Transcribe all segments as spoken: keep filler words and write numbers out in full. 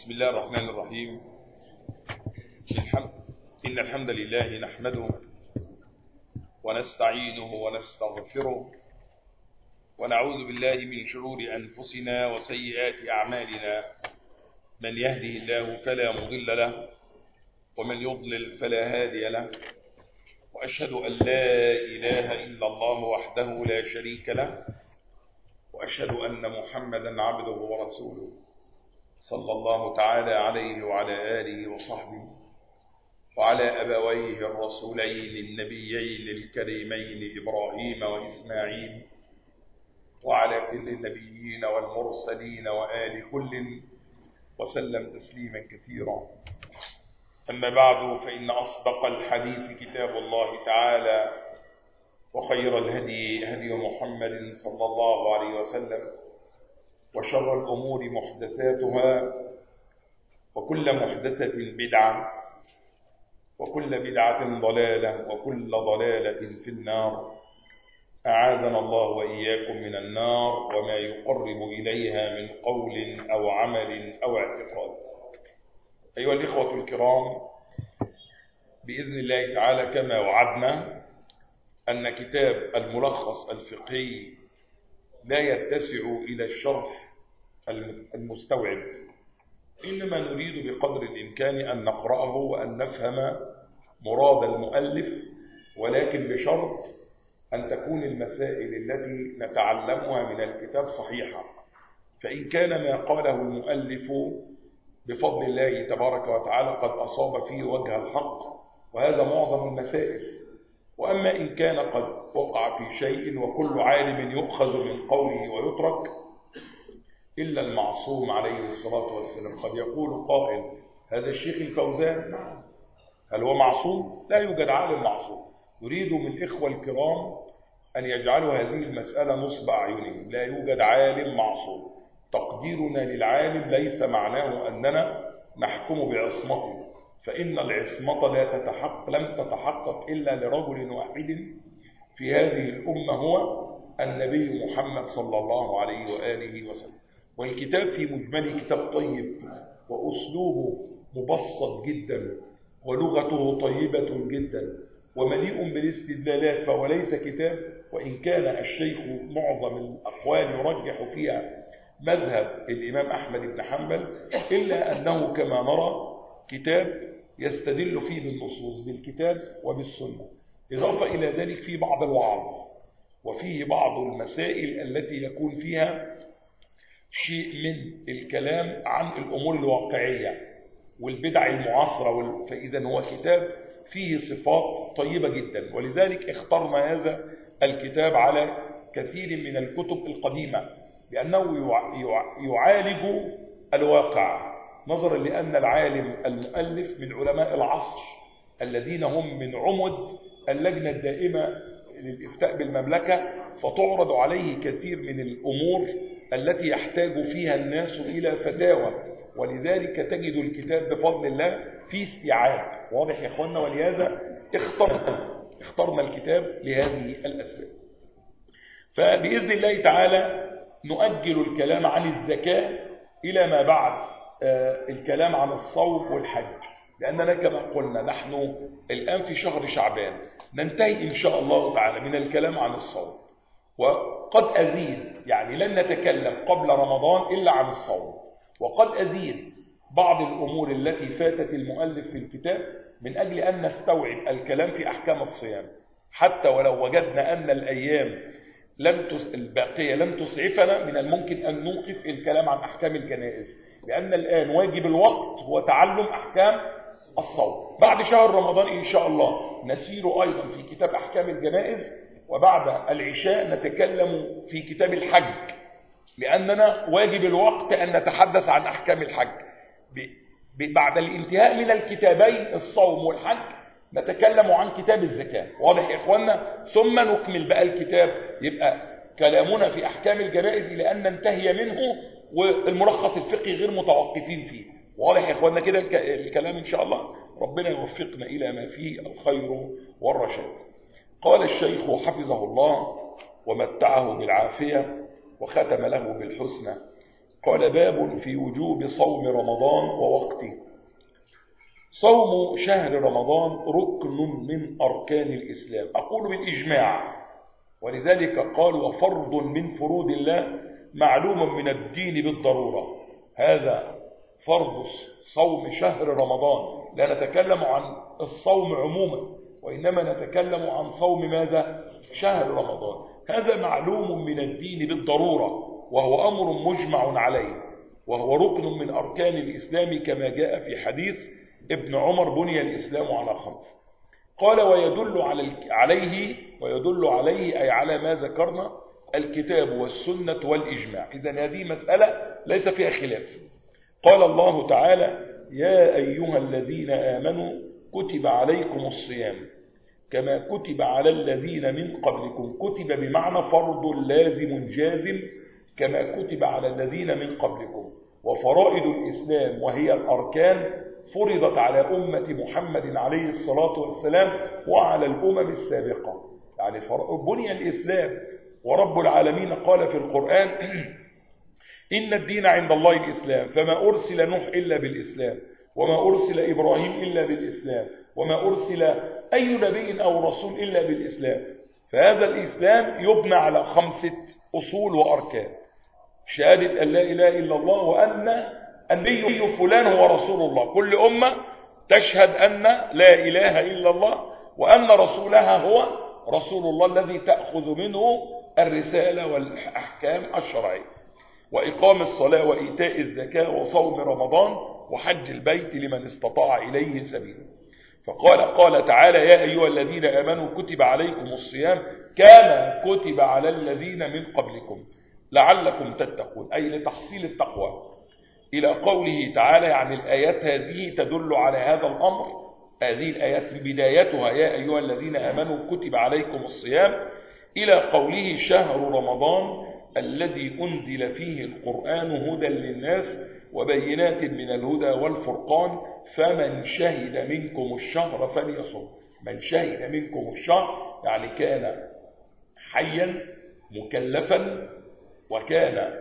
بسم الله الرحمن الرحيم. الحمد إن الحمد لله نحمده ونستعينه ونستغفره ونعوذ بالله من شرور أنفسنا وسيئات أعمالنا، من يهده الله فلا مضل له ومن يضلل فلا هادي له، وأشهد أن لا إله إلا الله وحده لا شريك له، وأشهد أن محمدا عبده ورسوله صلى الله تعالى عليه وعلى آله وصحبه وعلى أبويه الرسولين النبيين الكريمين إبراهيم وإسماعيل وعلى كل النبيين والمرسلين وآل كل وسلم تسليما كثيرا. أما بعد، فإن أصدق الحديث كتاب الله تعالى، وخير الهدي هدي محمد صلى الله عليه وسلم، وشر الأمور محدثاتها، وكل محدثة بدعة، وكل بدعة ضلالة، وكل ضلالة في النار. أعاذنا الله وإياكم من النار وما يقرب إليها من قول أو عمل أو اعتقاد. أيها الإخوة الكرام، بإذن الله تعالى كما وعدنا أن كتاب الملخص الفقهي لا يتسع إلى الشرح المستوعب، إنما نريد بقدر الإمكان أن نقرأه وأن نفهم مراد المؤلف، ولكن بشرط أن تكون المسائل التي نتعلمها من الكتاب صحيحة. فإن كان ما قاله المؤلف بفضل الله تبارك وتعالى قد أصاب فيه وجه الحق، وهذا معظم المسائل، وأما إن كان قد وقع في شيء، وكل عالم يؤخذ من قوله ويترك إلا المعصوم عليه الصلاة والسلام. قد يقول قائل: هذا الشيخ الفوزان هل هو معصوم؟ لا يوجد عالم معصوم. يريد من الإخوة الكرام أن يجعلوا هذه المسألة نصب أعينهم. لا يوجد عالم معصوم. تقديرنا للعالم ليس معناه أننا نحكم بعصمته، فإن العصمة لا تتحقق لم تتحقق إلا لرجل واحد في هذه الأمة، هو النبي محمد صلى الله عليه وآله وسلم. والكتاب في مجمل كتاب طيب، وأسلوبه مبسط جدا، ولغته طيبة جدا، ومليء بالاستدلالات، فهو ليس كتاب. وإن كان الشيخ معظم الأقوال يرجح فيها مذهب الإمام أحمد بن حنبل، إلا أنه كما نرى كتاب يستدل فيه بالنصوص بالكتاب وبالسنة، إضافة إلى ذلك في بعض الوعظ، وفيه بعض المسائل التي يكون فيها شيء من الكلام عن الأمور الواقعية والبدع المعاصرة. فإذا هو كتاب فيه صفات طيبة جدا، ولذلك اخترنا هذا الكتاب على كثير من الكتب القديمة، لأنه يعالج الواقع، نظرا لأن العالم المؤلف من علماء العصر الذين هم من عمد اللجنة الدائمة للإفتاء بالمملكة، فتعرض عليه كثير من الأمور التي يحتاج فيها الناس إلى فتاوى، ولذلك تجد الكتاب بفضل الله في استيعاب. واضح يا أخوانا؟ ولهذا اخترنا اخترنا الكتاب لهذه الأسباب. فبإذن الله تعالى نؤجل الكلام عن الزكاة إلى ما بعد الكلام عن الصوم والحج، لأننا كما قلنا نحن الآن في شهر شعبان، ننتهي إن شاء الله تعالى من الكلام عن الصوم، وقد أزيد يعني لن نتكلم قبل رمضان إلا عن الصوم، وقد أزيد بعض الأمور التي فاتت المؤلف في الكتاب من أجل أن نستوعب الكلام في أحكام الصيام، حتى ولو وجدنا أن الأيام لم تس... الباقية لم تسعفنا، من الممكن أن نوقف الكلام عن أحكام الجنائز، لأن الآن واجب الوقت هو تعلم أحكام الصوم. بعد شهر رمضان إن شاء الله نسير أيضا في كتاب أحكام الجنائز، وبعد العشاء نتكلم في كتاب الحج، لأننا واجب الوقت أن نتحدث عن أحكام الحج. ب... بعد الانتهاء من الكتابين الصوم والحج نتكلم عن كتاب الزكاة. واضح يا إخوانا؟ ثم نكمل بقى الكتاب، يبقى كلامنا في أحكام الجنائز إلى أن ننتهي منه، والملخص الفقهي غير متوقفين فيه. واضح يا إخوانا كده الكلام؟ إن شاء الله ربنا يوفقنا إلى ما فيه الخير والرشاد. قال الشيخ حفظه الله ومتعه بالعافية وختم له بالحسنى: قال باب في وجوب صوم رمضان ووقته. صوم شهر رمضان ركن من أركان الإسلام، أقول بالإجماع، ولذلك قال وفرض من فروض الله معلوم من الدين بالضرورة. هذا فرض صوم شهر رمضان، لا نتكلم عن الصوم عموما، وإنما نتكلم عن صوم ماذا؟ شهر رمضان. هذا معلوم من الدين بالضرورة، وهو أمر مجمع عليه، وهو ركن من أركان الإسلام كما جاء في حديث ابن عمر بني الإسلام على خمس. قال ويدل عليه ويدل عليه أي على ما ذكرنا الكتاب والسنة والإجماع. إذن هذه مسألة ليس فيها خلاف. قال الله تعالى يا أيها الذين آمنوا كتب عليكم الصيام كما كتب على الذين من قبلكم. كتب بمعنى فرض لازم جازم كما كتب على الذين من قبلكم. وفرائض الإسلام وهي الأركان فرضت على أمة محمد عليه الصلاة والسلام وعلى الأمم السابقة. يعني بني الإسلام، ورب العالمين قال في القرآن إن الدين عند الله الإسلام فما أرسل نوح إلا بالإسلام وما أرسل إبراهيم إلا بالإسلام وما أرسل أي نبي أو رسول إلا بالإسلام. فهذا الإسلام يبنى على خمسة أصول وأركان: شهادة أن لا إله إلا الله وأن النبي فلان هو رسول الله. كل أمة تشهد أن لا إله إلا الله وأن رسولها هو رسول الله الذي تأخذ منه الرسالة والأحكام الشرعية. وإقام الصلاة وإيتاء الزكاة وصوم رمضان وحج البيت لمن استطاع إليه سبيلا. فقال قال تعالى يا أيها الذين آمنوا كتب عليكم الصيام كما كتب على الذين من قبلكم لعلكم تتقون، أي لتحصيل التقوى، إلى قوله تعالى. يعني الآيات هذه تدل على هذا الأمر. هذه الآيات بدايتها يا أيها الذين آمنوا كتب عليكم الصيام إلى قوله شهر رمضان الذي أنزل فيه القرآن هدى للناس وبينات من الهدى والفرقان فمن شهد منكم الشهر فليصم. من شهد منكم الشهر يعني كان حيا مكلفا وكان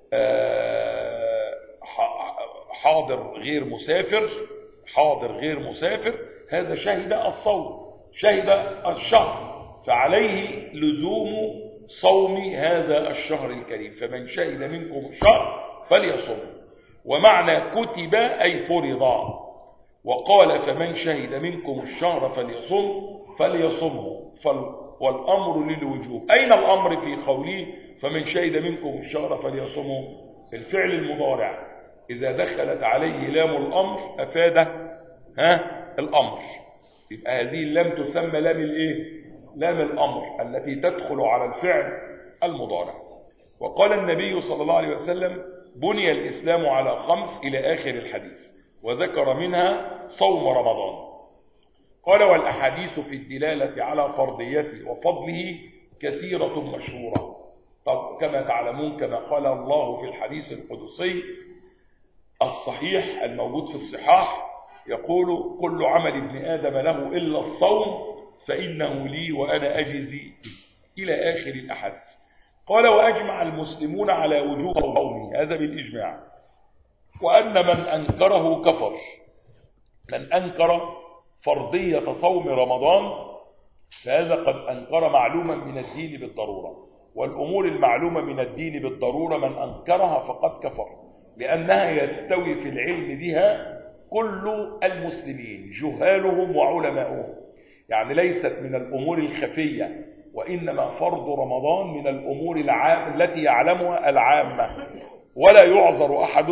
حاضر غير مسافر حاضر غير مسافر هذا شهد الصوم، شهد الشهر، فعليه لزوم صوم هذا الشهر الكريم. فمن شهد منكم الشهر فليصم. ومعنى كتب أي فرضا. وقال فمن شهد منكم الشهر فليصم فليصمه، والأمر للوجوب. أين الأمر في قوله فمن شهد منكم الشهر فليصمه؟ الفعل المضارع إذا دخلت عليه لام الأمر أفاده ها الأمر، يبقى هذه اللام تسمى لام الإيه؟ لام الأمر التي تدخل على الفعل المضارع. وقال النبي صلى الله عليه وسلم بني الإسلام على خمس إلى آخر الحديث، وذكر منها صوم رمضان. قال والأحاديث في الدلالة على فرضيته وفضله كثيرة مشهورة. طب كما تعلمون كما قال الله في الحديث القدسي الصحيح الموجود في الصحاح يقول كل عمل ابن آدم له إلا الصوم فإنه لي وأنا أجزي إلى آخر الأحاديث. قال وأجمع المسلمون على وجوب صومه، هذا بالإجماع، وأن من أنكره كفر. من أنكر فرضية صوم رمضان فهذا قد أنكر معلوما من الدين بالضرورة، والأمور المعلومة من الدين بالضرورة من أنكرها فقد كفر، لأنها يستوي في العلم بها كل المسلمين جهالهم وعلماؤهم. يعني ليست من الأمور الخفية، وإنما فرض رمضان من الأمور العام التي يعلمها العامة، ولا يعذر أحد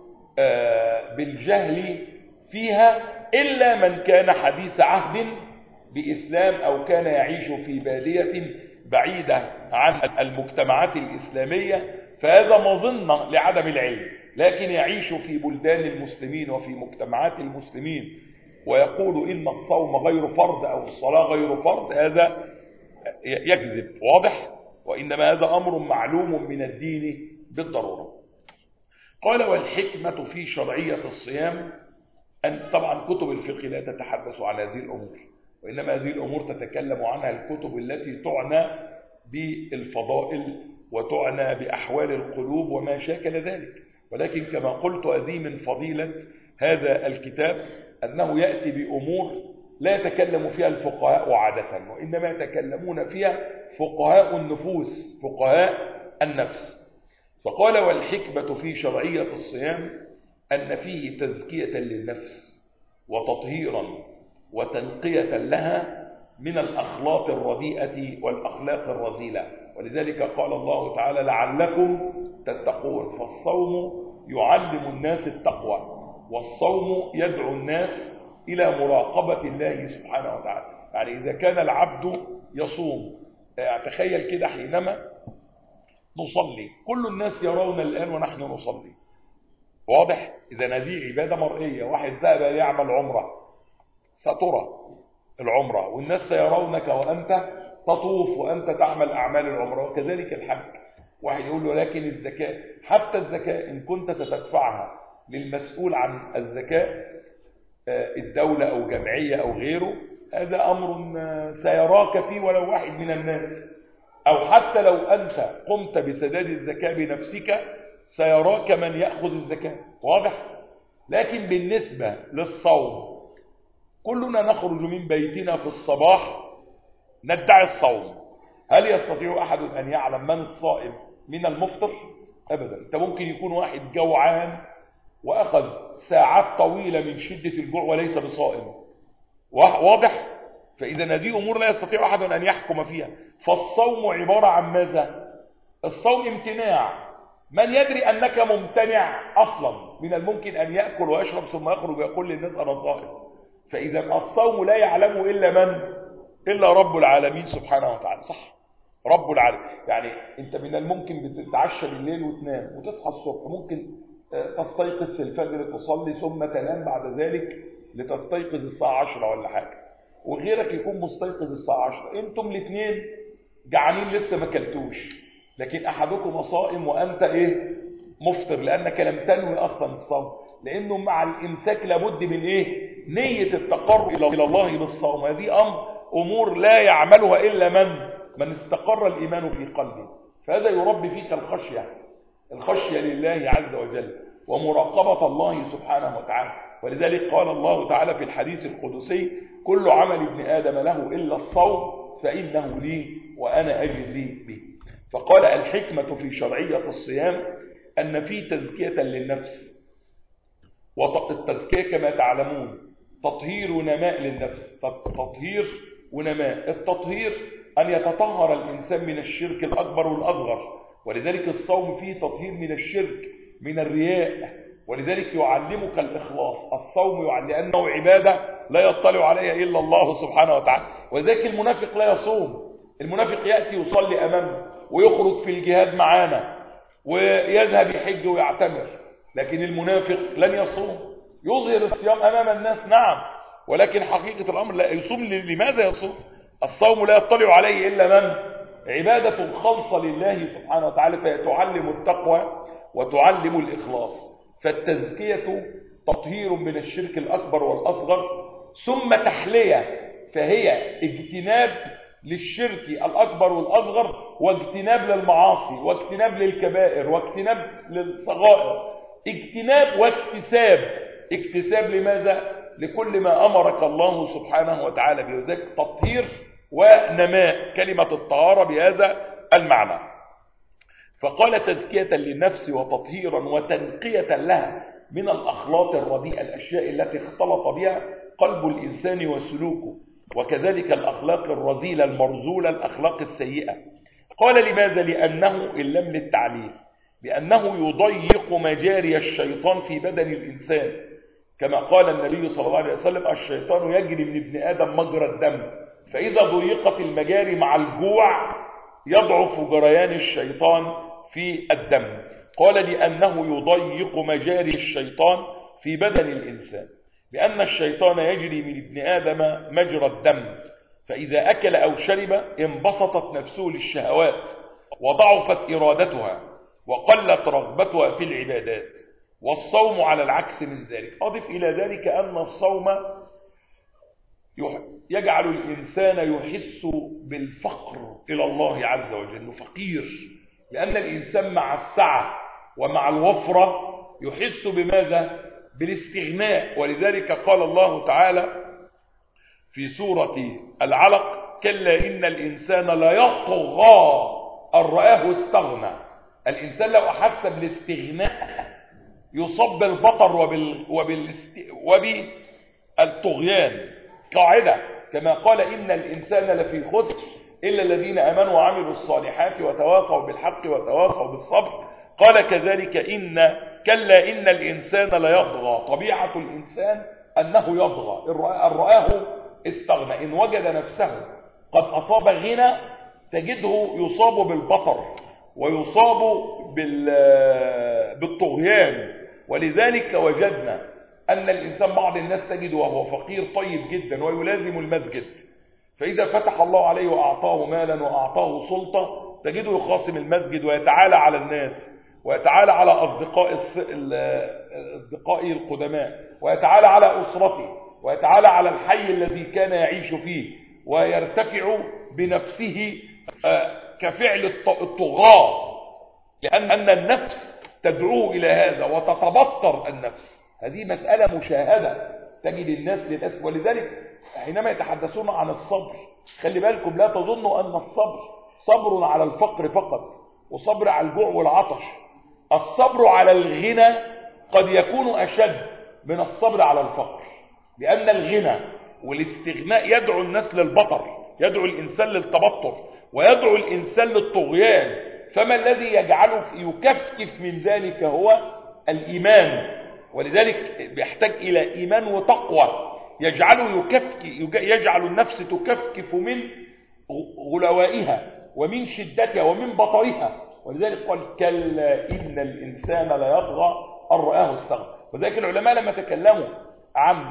بالجهل فيها إلا من كان حديث عهد بإسلام أو كان يعيش في بادية بعيدة عن المجتمعات الإسلامية، فهذا مظنة لعدم العلم. لكن يعيش في بلدان المسلمين وفي مجتمعات المسلمين ويقول إن الصوم غير فرض أو الصلاة غير فرض، هذا يكذب واضح، وإنما هذا أمر معلوم من الدين بالضرورة. قال والحكمة في شرعية الصيام أن طبعا كتب الفقه لا تتحدث عن هذه الأمور، وإنما هذه الأمور تتكلم عنها الكتب التي تعنى بالفضائل وتعنى بأحوال القلوب وما شاكل ذلك. ولكن كما قلت هذه من فضيلة هذا الكتاب أنه يأتي بأمور لا يتكلم فيها الفقهاء عادة، وإنما يتكلمون فيها فقهاء النفوس، فقهاء النفس. فقال: والحكمة في شرعية الصيام أن فيه تزكية للنفس وتطهيرا وتنقية لها من الأخلاق الرديئة والأخلاق الرذيلة. ولذلك قال الله تعالى: لعلكم تتقون. فالصوم يعلم الناس التقوى، والصوم يدعو الناس إلى مراقبة الله سبحانه وتعالى. يعني إذا كان العبد يصوم، تخيل كده حينما نصلي كل الناس يرون الآن ونحن نصلي، واضح؟ إذا هذه عبادة مرئية، واحد ذهب يعمل عمرة سترى العمرة والناس سيرونك وأنت تطوف وأنت تعمل أعمال العمرة، وكذلك الحج. واحد يقول له: لكن الزكاة، حتى الزكاة إن كنت ستدفعها للمسؤول عن الزكاة، الدولة أو جمعية أو غيره، هذا أمر سيراك فيه ولو واحد من الناس، أو حتى لو أنت قمت بسداد الزكاة بنفسك سيراك من يأخذ الزكاة، واضح؟ لكن بالنسبة للصوم، كلنا نخرج من بيتنا في الصباح ندعي الصوم. هل يستطيع أحد أن يعلم من الصائم من المفطر؟ أبدا. أنت ممكن يكون واحد جوعان وأخذ ساعات طويلة من شدة الجوع وليس بصائم، واضح؟ فإذا هذه أمور لا يستطيع أحد أن يحكم فيها. فالصوم عبارة عن ماذا؟ الصوم امتناع. من يدري أنك ممتنع أصلا؟ من الممكن أن يأكل ويشرب ثم يخرج ويقول للناس أنا صائم. فإذا الصوم لا يعلمه إلا من؟ إلا رب العالمين سبحانه وتعالى، صح؟ رب العالمين. يعني أنت من الممكن بتتعشى بالليل وتنام وتصحى الصبح، ممكن تستيقظ في الفجر تصلي ثم تنام بعد ذلك لتستيقظ الساعة عشرة ولا حاجة، وغيرك يكون مستيقظ الساعة عشرة. انتم الاثنين جعانين لسه ما كلتوش، لكن احدكم صائم وانت ايه؟ مفطر، لانك لم تنوي اصلا الصوم. لانه مع الامساك لابد من ايه؟ نية التقرب الى الله بالصوم. هذه امر امور لا يعملها الا من من استقر الايمان في قلبه. فهذا يربي فيك الخشية، الخشية لله عز وجل ومراقبة الله سبحانه وتعالى. ولذلك قال الله تعالى في الحديث القدسي: كل عمل ابن آدم له إلا الصوم فإنه لي وأنا أجزي به. فقال: الحكمة في شرعية الصيام أن في تزكية للنفس، والتزكية كما تعلمون تطهير ونماء للنفس، تطهير ونماء. التطهير أن يتطهر الإنسان من الشرك الأكبر والأصغر، ولذلك الصوم فيه تطهير من الشرك، من الرياء، ولذلك يعلمك الإخلاص. الصوم يعلم لأنه عبادة لا يطلع عليها إلا الله سبحانه وتعالى. وذلك المنافق لا يصوم. المنافق يأتي يصلي أمامنا ويخرج في الجهاد معانا ويذهب يحج ويعتمر، لكن المنافق لن يصوم. يظهر الصيام أمام الناس نعم، ولكن حقيقة الأمر لا يصوم. لماذا يصوم؟ الصوم لا يطلع عليه إلا من؟ عبادة خالصة لله سبحانه وتعالى، فتعلم التقوى وتعلم الإخلاص. فالتزكية تطهير من الشرك الأكبر والأصغر، ثم تحلية، فهي اجتناب للشرك الأكبر والأصغر، واجتناب للمعاصي، واجتناب للكبائر، واجتناب للصغائر. اجتناب واكتساب. اكتساب لماذا؟ لكل ما أمرك الله سبحانه وتعالى بذلك. تطهير ونماء، كلمة الطهارة بهذا المعنى. فقال: تزكية للنفس وتطهيرا وتنقية لها من الأخلاق الرديئة، الأشياء التي اختلط بها قلب الإنسان وسلوكه، وكذلك الأخلاق الرذيلة المرذولة، الأخلاق السيئة. قال: لماذا؟ لأنه إن لم للتعليل، لأنه يضيق مجاري الشيطان في بدن الإنسان، كما قال النبي صلى الله عليه وسلم: الشيطان يجري من ابن آدم مجرى الدم، فإذا ضيقت المجاري مع الجوع يضعف جريان الشيطان في الدم. قال: لأنه يضيق مجاري الشيطان في بدن الإنسان، لأن الشيطان يجري من ابن آدم مجرى الدم، فإذا أكل أو شرب انبسطت نفسه للشهوات وضعفت إرادتها وقلت رغبتها في العبادات. والصوم على العكس من ذلك. أضف إلى ذلك أن الصوم يجعل الإنسان يحس بالفقر إلى الله عز وجل، فقير، لأن الإنسان مع السعة ومع الوفرة يحس بماذا؟ بالاستغناء. ولذلك قال الله تعالى في سورة العلق: كلا إن الإنسان لا يطغى أن رآه استغنى. الإنسان لو أحس بالاستغناء يصاب بالبطر وبال... وبال... وبالطغيان. قاعدة كما قال: إن الإنسان لفي خسر إلا الذين آمنوا وعملوا الصالحات وتواصوا بالحق وتواصوا بالصبر. قال كذلك إن كلا إن الإنسان لا يطغى. طبيعة الإنسان أنه يطغى. إن رآه استغنى. إن وجد نفسه قد أصاب غنى تجده يصاب بالبطر ويصاب بالطغيان. ولذلك وجدنا أن الإنسان بعض الناس تجده وهو فقير طيب جدا ويلازم المسجد، فإذا فتح الله عليه وأعطاه مالا وأعطاه سلطة تجده يخاصم المسجد ويتعالى على الناس ويتعالى على أصدقاء أصدقائه القدماء ويتعالى على أسرته ويتعالى على الحي الذي كان يعيش فيه ويرتفع بنفسه كفعل الطغاة، لأن النفس تدعوه إلى هذا وتتبطر النفس. هذه مسألة مشاهدة تجد الناس للأسف. ولذلك حينما يتحدثون عن الصبر خلي بالكم، لا تظنوا أن الصبر صبر على الفقر فقط وصبر على الجوع والعطش. الصبر على الغنى قد يكون أشد من الصبر على الفقر، لأن الغنى والاستغناء يدعو الناس للبطر، يدعو الإنسان للتبطر ويدعو الإنسان للطغيان. فما الذي يجعله يكفكف من ذلك هو الإيمان. ولذلك بيحتاج إلى إيمان وتقوى يجعله يكفك يجعل النفس تكفكف من غلوائها ومن شدتها ومن بطرها. ولذلك قال: كلا إن الإنسان لا يطغى أن رآه استغنى. وذلك العلماء لما تكلموا عن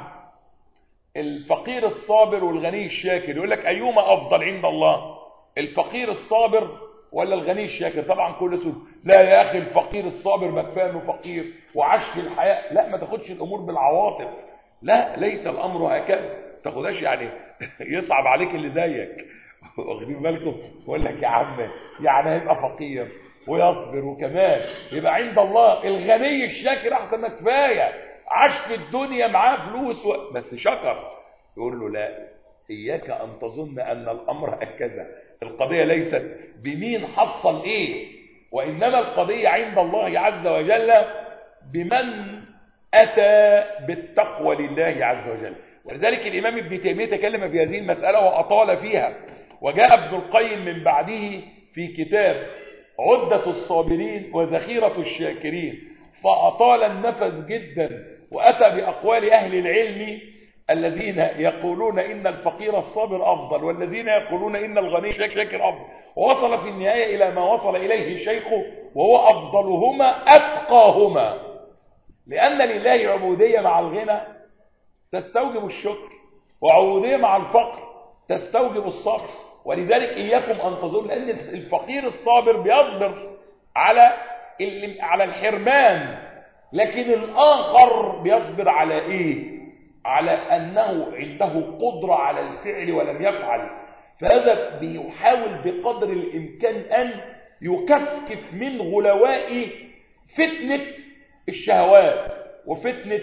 الفقير الصابر والغني الشاكر يقول لك: أيهما أفضل عند الله، الفقير الصابر ولا الغني الشاكر؟ طبعا كل سؤال: لا يا أخي الفقير الصابر ما كفايه انه فقير وعاش في الحياة. لا، ما تاخدش الأمور بالعواطف، لا، ليس الأمر هكذا. تاخدهاش يعني يصعب عليك اللي زيك، واخدين بالكم؟ يقول لك: يا عم يعني هيبقى فقير ويصبر وكمان يبقى عند الله الغني الشاكر أحسن، ما كفايه عاش في الدنيا معاه فلوس و... بس شكر. يقول له: لا، إياك أن تظن أن الأمر هكذا. القضية ليست بمين حصل إيه، وإنما القضية عند الله عز وجل بمن أتى بالتقوى لله عز وجل. ولذلك الإمام ابن تيمية تكلم في هذه المسألة وأطال فيها، وجاء ابن القيم من بعده في كتاب عدة الصابرين وذخيرة الشاكرين فأطال النفس جدا، وأتى بأقوال أهل العلم الذين يقولون إن الفقير الصابر أفضل والذين يقولون إن الغني الشاكر أفضل، ووصل في النهاية إلى ما وصل إليه شيخه وهو أفضلهما أتقاهما، لأن لله عبودية مع الغنى تستوجب الشكر، وعبودية مع الفقر تستوجب الصبر. ولذلك إياكم أن تظن أن الفقير الصابر بيصبر على على الحرمان، لكن الآخر بيصبر على إيه؟ على أنه عنده قدرة على الفعل ولم يفعل، فهذا بيحاول بقدر الإمكان أن يكفكف من غلواء فتنة الشهوات وفتنة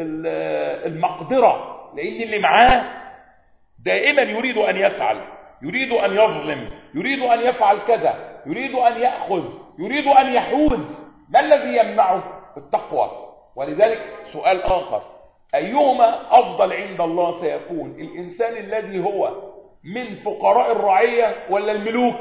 المقدرة، لأن اللي معاه دائما يريد أن يفعل، يريد أن يظلم، يريد أن يفعل كذا، يريد أن يأخذ، يريد أن يحوز. ما الذي يمنعه؟ التقوى. ولذلك سؤال آخر: أيهما أفضل عند الله سيكون الإنسان الذي هو من فقراء الرعية ولا الملوك؟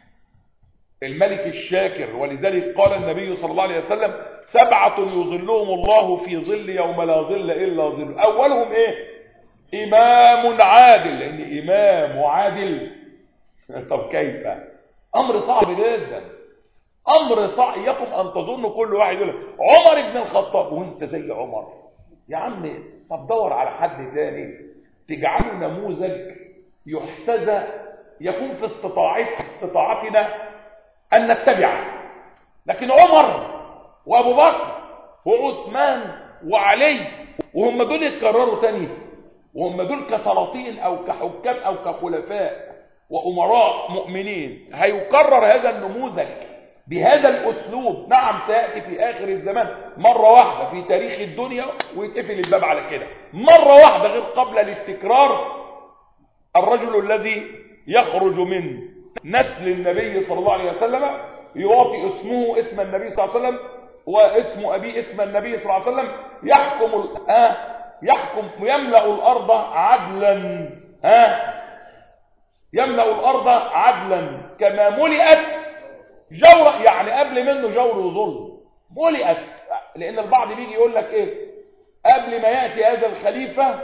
الملك الشاكر. ولذلك قال النبي صلى الله عليه وسلم: سبعة يظلهم الله في ظل يوم لا ظل إلا ظل. أولهم إيه؟ إمام عادل، لأن إمام وعادل طب كيف؟ أمر صعب جدا، أمر صعب. يقوم أن تظن كل واحد يقول عمر بن الخطاب وانت زي عمر. يا عم طب دور على حد ثاني تجعله نموذج يحتذى يكون في استطاعت استطاعتنا أن نتبعه. لكن عمر وأبو بكر وعثمان وعلي وهم دول يتكرروا تاني، وهم دول كسلاطين أو كحكام أو كخلفاء وأمراء مؤمنين، هيكرر هذا النموذج بهذا الأسلوب. نعم سيأتي في آخر الزمان مرة واحدة في تاريخ الدنيا ويتقفل الباب على كده مرة واحدة غير قبل التكرار. الرجل الذي يخرج من نسل النبي صلى الله عليه وسلم يعطي اسمه اسم النبي صلى الله عليه وسلم واسم أبيه اسم النبي صلى الله عليه وسلم، يحكم آه يحكم يملأ الأرض عدلا ها يملأ الأرض عدلا كما ملئت جورا، يعني قبل منه جور وظلم ملئت. لأن البعض بيجي يقول لك إيه قبل ما يأتي هذا الخليفة،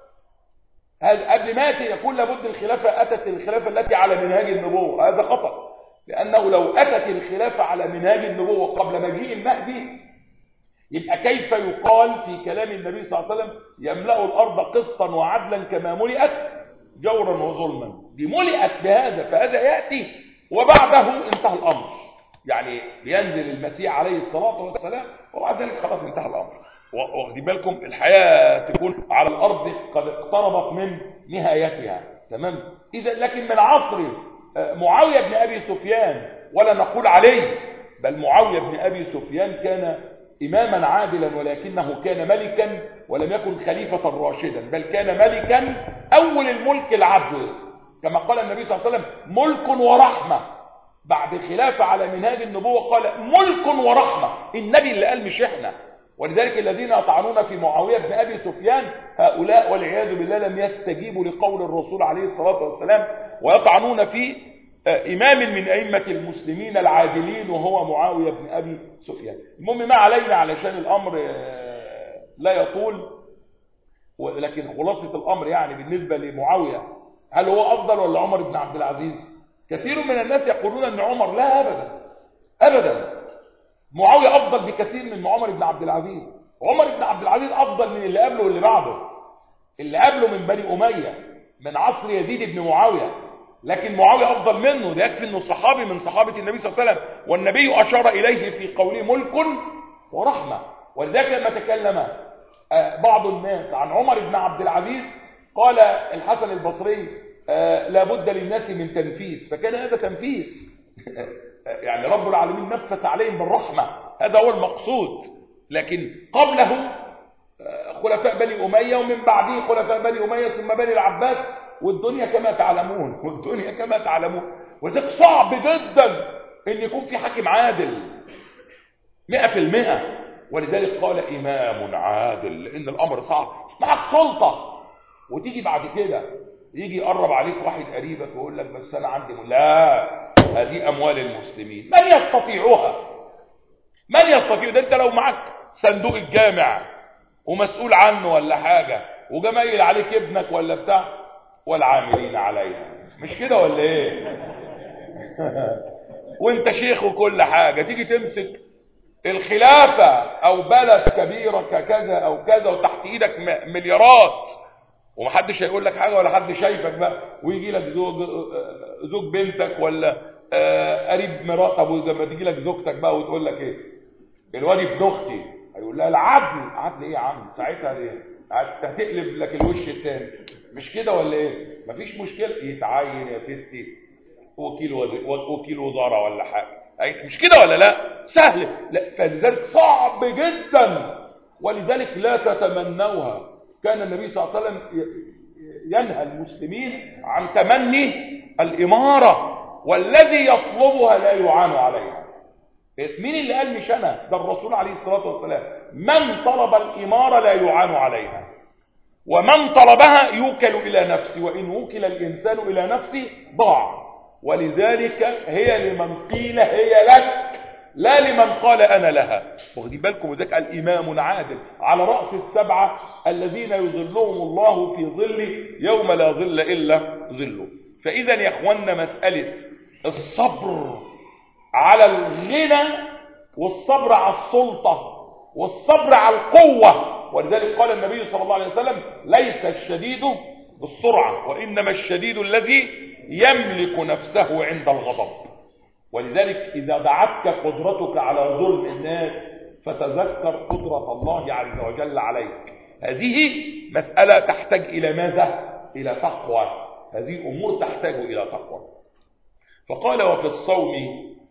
قبل ما يأتي يقول لابد الخلافة أتت الخلافة التي على منهاج النبوة. هذا خطأ، لأنه لو أتت الخلافة على منهاج النبوة قبل مجيء المهدي يبقى كيف يقال في كلام النبي صلى الله عليه وسلم يملأ الأرض قسطا وعدلا كما ملئت جورا وظلما؟ دي ملئت بهذا، فهذا يأتي وبعده انتهى الأمر. يعني ينزل المسيح عليه الصلاة والسلام وبعد ذلك خلاص انتهى الأمر. واخدين بالكم الحياة تكون على الأرض قد اقتربت من نهايتها. تمام. إذا لكن من عصر معاوية بن أبي سفيان، ولا نقول عليه، بل معاوية بن أبي سفيان كان إماما عادلا، ولكنه كان ملكا ولم يكن خليفة راشدا، بل كان ملكا. أول الملك العدل كما قال النبي صلى الله عليه وسلم ملك ورحمة. بعد خلافة على منهاج النبوة قال ملك ورحمة. النبي اللي قال مش احنا. ولذلك الذين يطعنون في معاوية بن أبي سفيان هؤلاء والعياذ بالله لم يستجيبوا لقول الرسول عليه الصلاة والسلام، ويطعنون في إمام من أئمة المسلمين العادلين وهو معاوية بن أبي سفيان. المهم ما علينا علشان الأمر لا يطول، ولكن خلاصة الأمر يعني بالنسبة لمعاوية هل هو أفضل ولا عمر بن عبد العزيز؟ كثير من الناس يقولون أن عمر، لا أبدا أبدا، معاوية أفضل بكثير من عمر بن عبد العزيز. عمر بن عبد العزيز أفضل من اللي قبله واللي بعده. اللي قبله من بني أمية من عصر يزيد بن معاوية، لكن معاوية أفضل منه. ده يكفي أنه صحابي من صحابة النبي صلى الله عليه وسلم، والنبي أشار إليه في قوله ملك ورحمة. ولذلك لما تكلم بعض الناس عن عمر بن عبد العزيز قال الحسن البصري لا بد للناس من تنفيذ، فكان هذا تنفيذ. يعني رب العالمين نفس عليهم بالرحمة، هذا هو المقصود. لكن قبله خلفاء بني أمية، ومن بعده خلفاء بني أمية ثم بني العباس، والدنيا كما تعلمون والدنيا كما تعلمون. وذلك صعب جدا ان يكون في حاكم عادل مئة في المئة. ولذلك قال إمام عادل، لأن الأمر صعب. معك سلطة وتيجي بعد كده يجي يقرب عليك واحد قريبك ويقول لك بس أنا عندي مل... لا، هذه أموال المسلمين من يستطيعها؟ من يستطيع؟ ده أنت لو معك صندوق الجامع ومسؤول عنه ولا حاجة وجمايل عليك ابنك ولا بتاع والعاملين عليها، مش كده ولا ايه؟ وانت شيخ وكل حاجة تيجي تمسك الخلافة او بلد كبيرة كذا او كذا وتحت ايدك مليارات ومحدش هيقول لك حاجة ولا حد شايفك بقى، ويجي لك زوج زوج بنتك ولا قريب مراتك، ولما تيجي لك زوجتك بقى وتقول لك ايه الواد ابن اختي، هيقول لها العدل. عدل ايه يا عم؟ ساعتها ايه؟ هتقلب لك الوش التاني، مش كده ولا ايه؟ مفيش مشكله يتعين يا ستي وكيل وكيل وزاره ولا حاجه، مش كده ولا لا؟ سهل. لا، فلذلك صعب جدا، ولذلك لا تتمنوها. كان النبي صلى الله عليه وسلم ينهى المسلمين عن تمني الاماره، والذي يطلبها لا يعان عليها. مين اللي قال مش انا؟ ده الرسول عليه الصلاه والسلام. من طلب الاماره لا يعان عليها، ومن طلبها يوكل الى نفسه، وان وكل الانسان الى نفسه ضاع. ولذلك هي لمن قيل هي لك، لا لمن قال انا لها. واخدين بالكم؟ وذلك الامام عادل على راس السبعه الذين يظلهم الله في ظل يوم لا ظل الا ظله. فاذا يا اخواننا مساله الصبر على الغنى والصبر على السلطة والصبر على القوة. ولذلك قال النبي صلى الله عليه وسلم ليس الشديد بالسرعة، وإنما الشديد الذي يملك نفسه عند الغضب. ولذلك إذا دعتك قدرتك على ظلم الناس فتذكر قدرة الله عز وجل عليك. هذه مسألة تحتاج إلى ماذا؟ إلى تقوى. هذه أمور تحتاج إلى تقوى. فقال وفي الصوم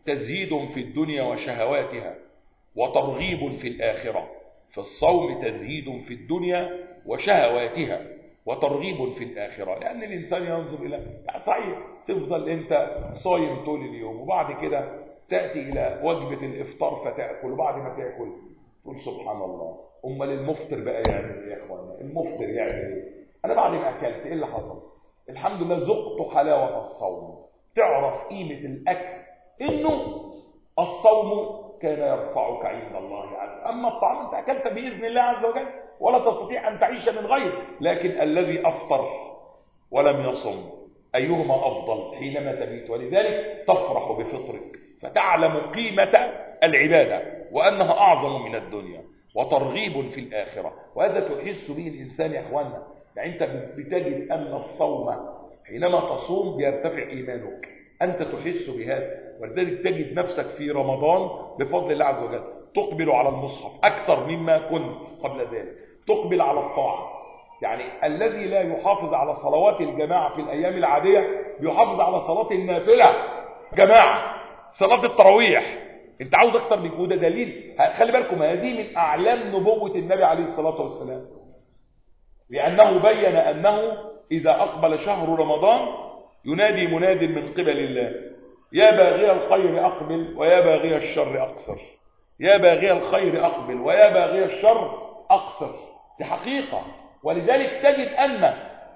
تزهيد في الدنيا وشهواتها وترغيب في الآخرة. في الصوم تزهيد في الدنيا وشهواتها وترغيب في الآخرة، لأن الإنسان ينظر إلى يعني صحيح تفضل أنت صايم طول اليوم وبعد كده تأتي إلى وجبة الإفطار فتأكل، وبعد ما تأكل تقول سبحان الله، أمال المفطر بقى يعمل إيه يا إخوانا؟ المفطر يعمل إيه؟ أنا بعد ما أكلت إيه اللي حصل؟ الحمد لله ذقت حلاوة الصوم. تعرف قيمة الأكل إنه الصوم كان يرفعك عند الله عز وجل. أما الطعام أنت أكلت بإذن الله عز وجل ولا تستطيع أن تعيش من غيره، لكن الذي أفطر ولم يصم أيهما أفضل حينما تبيت؟ ولذلك تفرح بفطرك فتعلم قيمة العبادة وأنها أعظم من الدنيا وترغيب في الآخرة. وهذا تحس به الإنسان يا أخوانا، يعني أنت بتجد أن الصوم حينما تصوم بيرتفع إيمانك، أنت تحس بهذا. ولذلك تجد نفسك في رمضان بفضل الله عز وجل تقبل على المصحف أكثر مما كنت قبل ذلك، تقبل على الطاعة. يعني الذي لا يحافظ على صلوات الجماعة في الأيام العادية بيحافظ على صلاة النافلة جماعة، صلاة التراويح. انت عاوز اكتر من كده؟ دليل. خلي بالكم هذه من أعلام نبوة النبي عليه الصلاة والسلام، لأنه بين أنه إذا أقبل شهر رمضان ينادي مناد من قبل الله: يا باغي الخير أقبل ويا باغي الشر أقصر، يا باغي الخير أقبل ويا باغي الشر أقصر. دي حقيقة. ولذلك تجد أن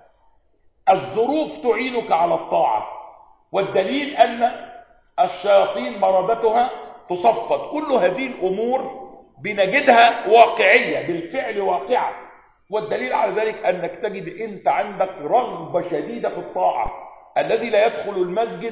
الظروف تعينك على الطاعة، والدليل أن الشياطين مردتها تصفد. كل هذه الأمور بنجدها واقعية بالفعل واقعة، والدليل على ذلك أنك تجد أنت عندك رغبة شديدة في الطاعة. الذي لا يدخل المسجد،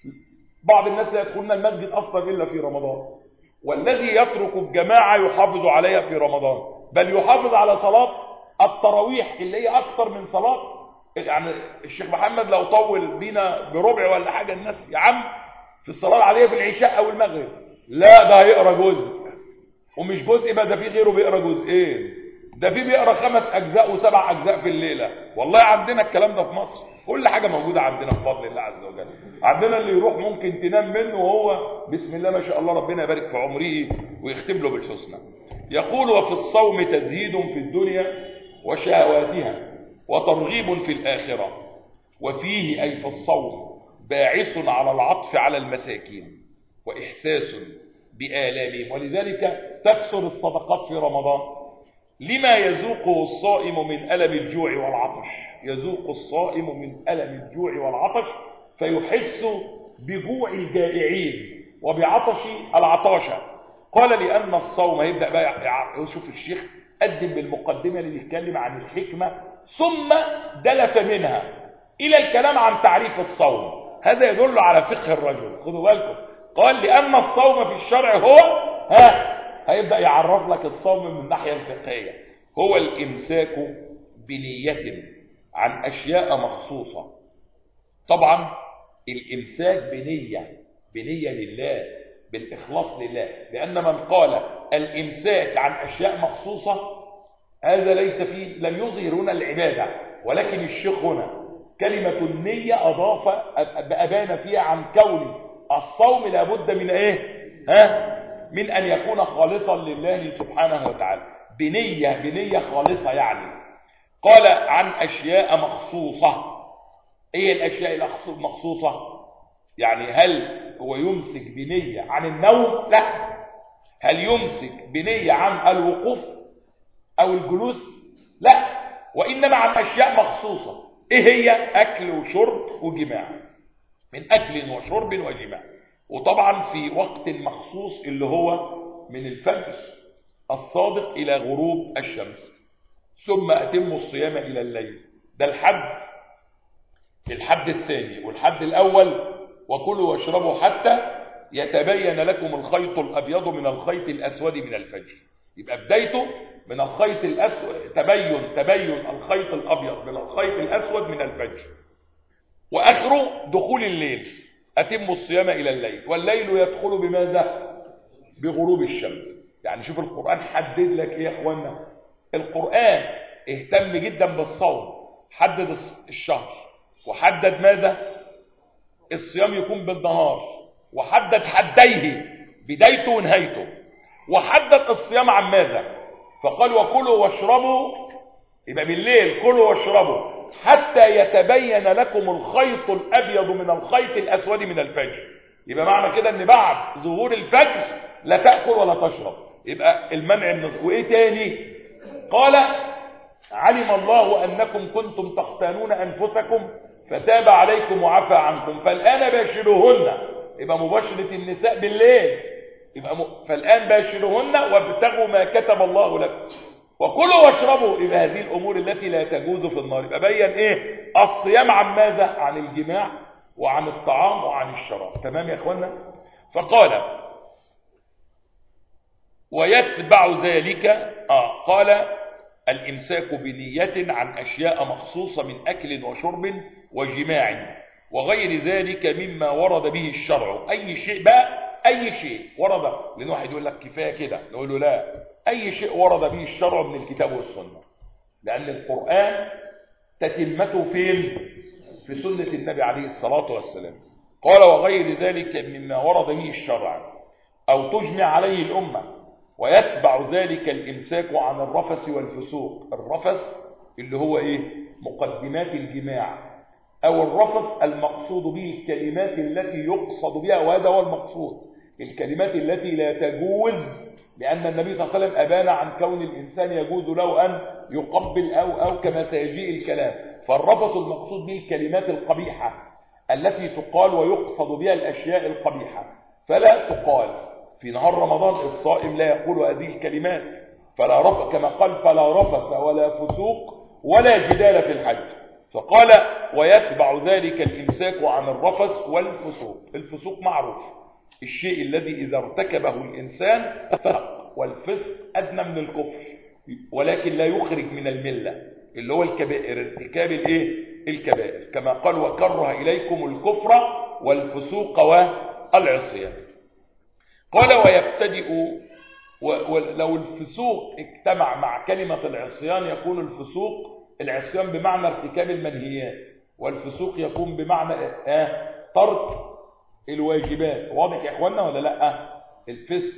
بعض الناس لا يدخلون المسجد أصلا إلا في رمضان، والذي يترك الجماعة يحافظ عليها في رمضان، بل يحافظ على صلاة التراويح اللي هي أكثر من صلاة. يعني الشيخ محمد لو طول بينا بربع ولا حاجة، الناس يا عم في الصلاة العادية في العشاء أو المغرب، لا ده هيقرأ جزء، ومش جزء بقى، ده في غيره بيقرأ جزئين، ده في بيقرأ خمس أجزاء وسبع أجزاء في الليلة. والله عندنا الكلام ده في مصر، كل حاجة موجودة عندنا بفضل الله عز وجل. عندنا اللي يروح ممكن تنام منه وهو بسم الله ما شاء الله ربنا يبارك في عمره ويختم له بالحسنى. يقول: وفي الصوم تزهيد في الدنيا وشهواتها وترغيب في الآخرة، وفيه أي في الصوم باعث على العطف على المساكين وإحساس بآلامهم. ولذلك تكثر الصدقات في رمضان لما يذوقه الصائم من ألم الجوع والعطش. يذوق الصائم من ألم الجوع والعطش فيحس بجوع الجائعين وبعطش العطاشة. قال: لأن الصوم، هيبدأ بقى شوف الشيخ قدم بالمقدمة اللي يتكلم عن الحكمة ثم دلف منها إلى الكلام عن تعريف الصوم. هذا يدل على فقه الرجل. خذوا بالكم، قال: لأن الصوم في الشرع هو ها هيبدأ يعرف لك الصوم من الناحية الفقهية. هو الإمساك بنية عن أشياء مخصوصة. طبعا الإمساك بنية بنية لله، بالإخلاص لله، لأن من قال الإمساك عن أشياء مخصوصة هذا ليس فيه، لم يظهر هنا العبادة. ولكن الشيخ هنا كلمة النية أضاف أبان فيها عن كون الصوم لابد من إيه؟ ها؟ من أن يكون خالصا لله سبحانه وتعالى، بنية بنية خالصة. يعني قال عن أشياء مخصوصة. إيه الأشياء المخصوصة؟ يعني هل هو يمسك بنية عن النوم؟ لا. هل يمسك بنية عن الوقوف أو الجلوس؟ لا. وإنما عن أشياء مخصوصة. إيه هي؟ أكل وشرب وجماع، من أكل وشرب وجماع. وطبعا في وقت مخصوص اللي هو من الفجر الصادق إلى غروب الشمس، ثم أتم الصيام إلى الليل. ده الحد الحد الثاني. والحد الأول: وكلوا واشربوا حتى يتبين لكم الخيط الأبيض من الخيط الأسود من الفجر. يبقى بدايته من الخيط الأسود، تبين تبين الخيط الأبيض من الخيط الأسود من الفجر، وآخره دخول الليل، أتم الصيام إلى الليل. والليل يدخل بماذا؟ بغروب الشمس. يعني شوف القرآن حدد لك إيه يا أخوانا. القرآن اهتم جدا بالصوم، حدد الشهر وحدد ماذا؟ الصيام يكون بالنهار وحدد حديه بدايته ونهايته، وحدد الصيام عن ماذا، فقال وكلوا واشربوا، يبقى بالليل كلوا واشربوا حتى يتبين لكم الخيط الأبيض من الخيط الأسود من الفجر. يبقى معنى كده ان بعد ظهور الفجر لا تأكل ولا تشرب، يبقى المنع النص. وايه تاني؟ قال علم الله أنكم كنتم تختانون أنفسكم فتاب عليكم وعفى عنكم فالآن باشروهن، يبقى مباشرة النساء بالليل، يبقى م... فالآن باشروهن وابتغوا ما كتب الله لكم وكلوا واشربوا، يبقى هذه الأمور التي لا تجوز في النار. يبقى بين ايه؟ الصيام عن ماذا؟ عن الجماع وعن الطعام وعن الشراب. تمام يا اخوانا؟ فقال ويتبع ذلك آه قال الإمساك بنية عن أشياء مخصوصة من أكل وشرب وجماع وغير ذلك مما ورد به الشرع. أي شيء بقى، أي شيء ورد، لأن واحد يقول لك كفاية كده، نقول له لا، أي شيء ورد به الشرع من الكتاب والسنة، لأن القرآن تتمته فين؟ في سنة النبي عليه الصلاة والسلام. قال وغير ذلك مما ورد به الشرع أو تجمع عليه الأمة. ويتبع ذلك الإمساك عن الرفث والفسوق. الرفث اللي هو إيه؟ مقدمات الجماع، أو الرفث المقصود به الكلمات التي يقصد بها، وهذا هو المقصود، الكلمات التي لا تجوز، لأن النبي صلى الله عليه وسلم أبان عن كون الإنسان يجوز له أن يقبل أو أو كما سيجيء الكلام. فالرفث المقصود به الكلمات القبيحة التي تقال ويقصد بها الأشياء القبيحة، فلا تقال في نهار رمضان. الصائم لا يقول هذه الكلمات، فلا رفث، كما قال فلا رفث ولا فسوق ولا جدال في الحج. فقال ويتبع ذلك الإمساك عن الرفث والفسوق. الفسوق معروف، الشيء الذي إذا ارتكبه الإنسان فسق، والفسق أدنى من الكفر ولكن لا يخرج من الملة، اللي هو الكبائر، ارتكاب الايه؟ الكبائر، كما قال وكره إليكم الكفر والفسوق والعصيان. قال ويبتدئ، ولو الفسوق اجتمع مع كلمة العصيان يكون الفسوق، العصيان بمعنى ارتكاب المنهيات، والفسوق يكون بمعنى اه ترك الواجبات. واضح يا اخوانا ولا لا؟ الفسق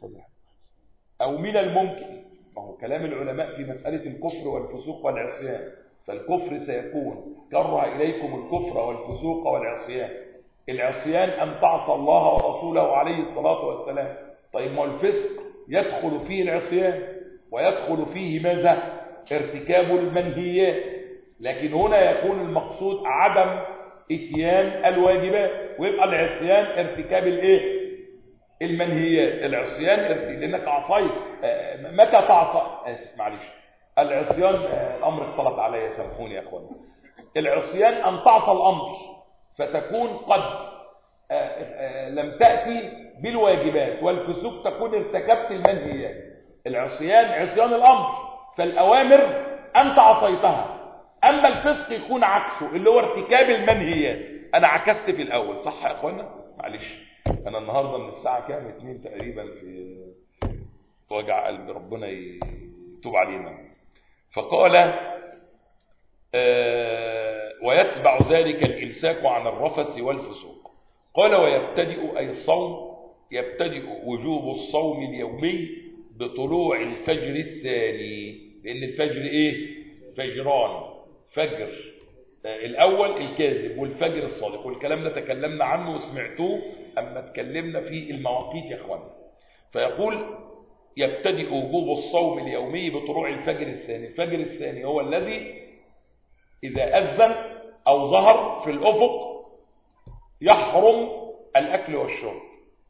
او من الممكن، ما هو كلام العلماء في مسألة الكفر والفسوق والعصيان، فالكفر سيكون كره إليكم الكفر والفسوق والعصيان. العصيان أن تعصى الله ورسوله عليه الصلاة والسلام. طيب ما الفسق يدخل فيه العصيان ويدخل فيه ماذا؟ ارتكاب المنهيات، لكن هنا يكون المقصود عدم اتيان الواجبات، ويبقى العصيان ارتكاب الايه؟ المنهيات. العصيان لانك عصيت، متى تعصى؟ اسف معلش، العصيان الامر اختلط علي، سامحوني يا اخوان. العصيان ان تعصى الامر فتكون قد لم تاتي بالواجبات، والفسوق تكون ارتكبت المنهيات. العصيان عصيان الامر، فالاوامر انت عصيتها، اما الفسق يكون عكسه اللي هو ارتكاب المنهيات. انا عكست في الاول، صح يا اخوانا؟ معلش انا النهارده من الساعه كام؟ اتنين تقريبا، في وجع قلبي، ربنا يتوب علينا. فقال آه ويتبع ذلك الامساك عن الرفث والفسوق. قال ويبتدئ اي الصوم، يبتدئ وجوب الصوم اليومي بطلوع الفجر الثاني، لان الفجر ايه؟ فجران، فجر الأول الكاذب والفجر الصادق، والكلام ده تكلمنا عنه وسمعتوه أما تكلمنا في المواقيت يا أخوان. فيقول يبتدئ وجوب الصوم اليومي بطلوع الفجر الثاني. الفجر الثاني هو الذي إذا أذن أو ظهر في الأفق يحرم الأكل والشرب،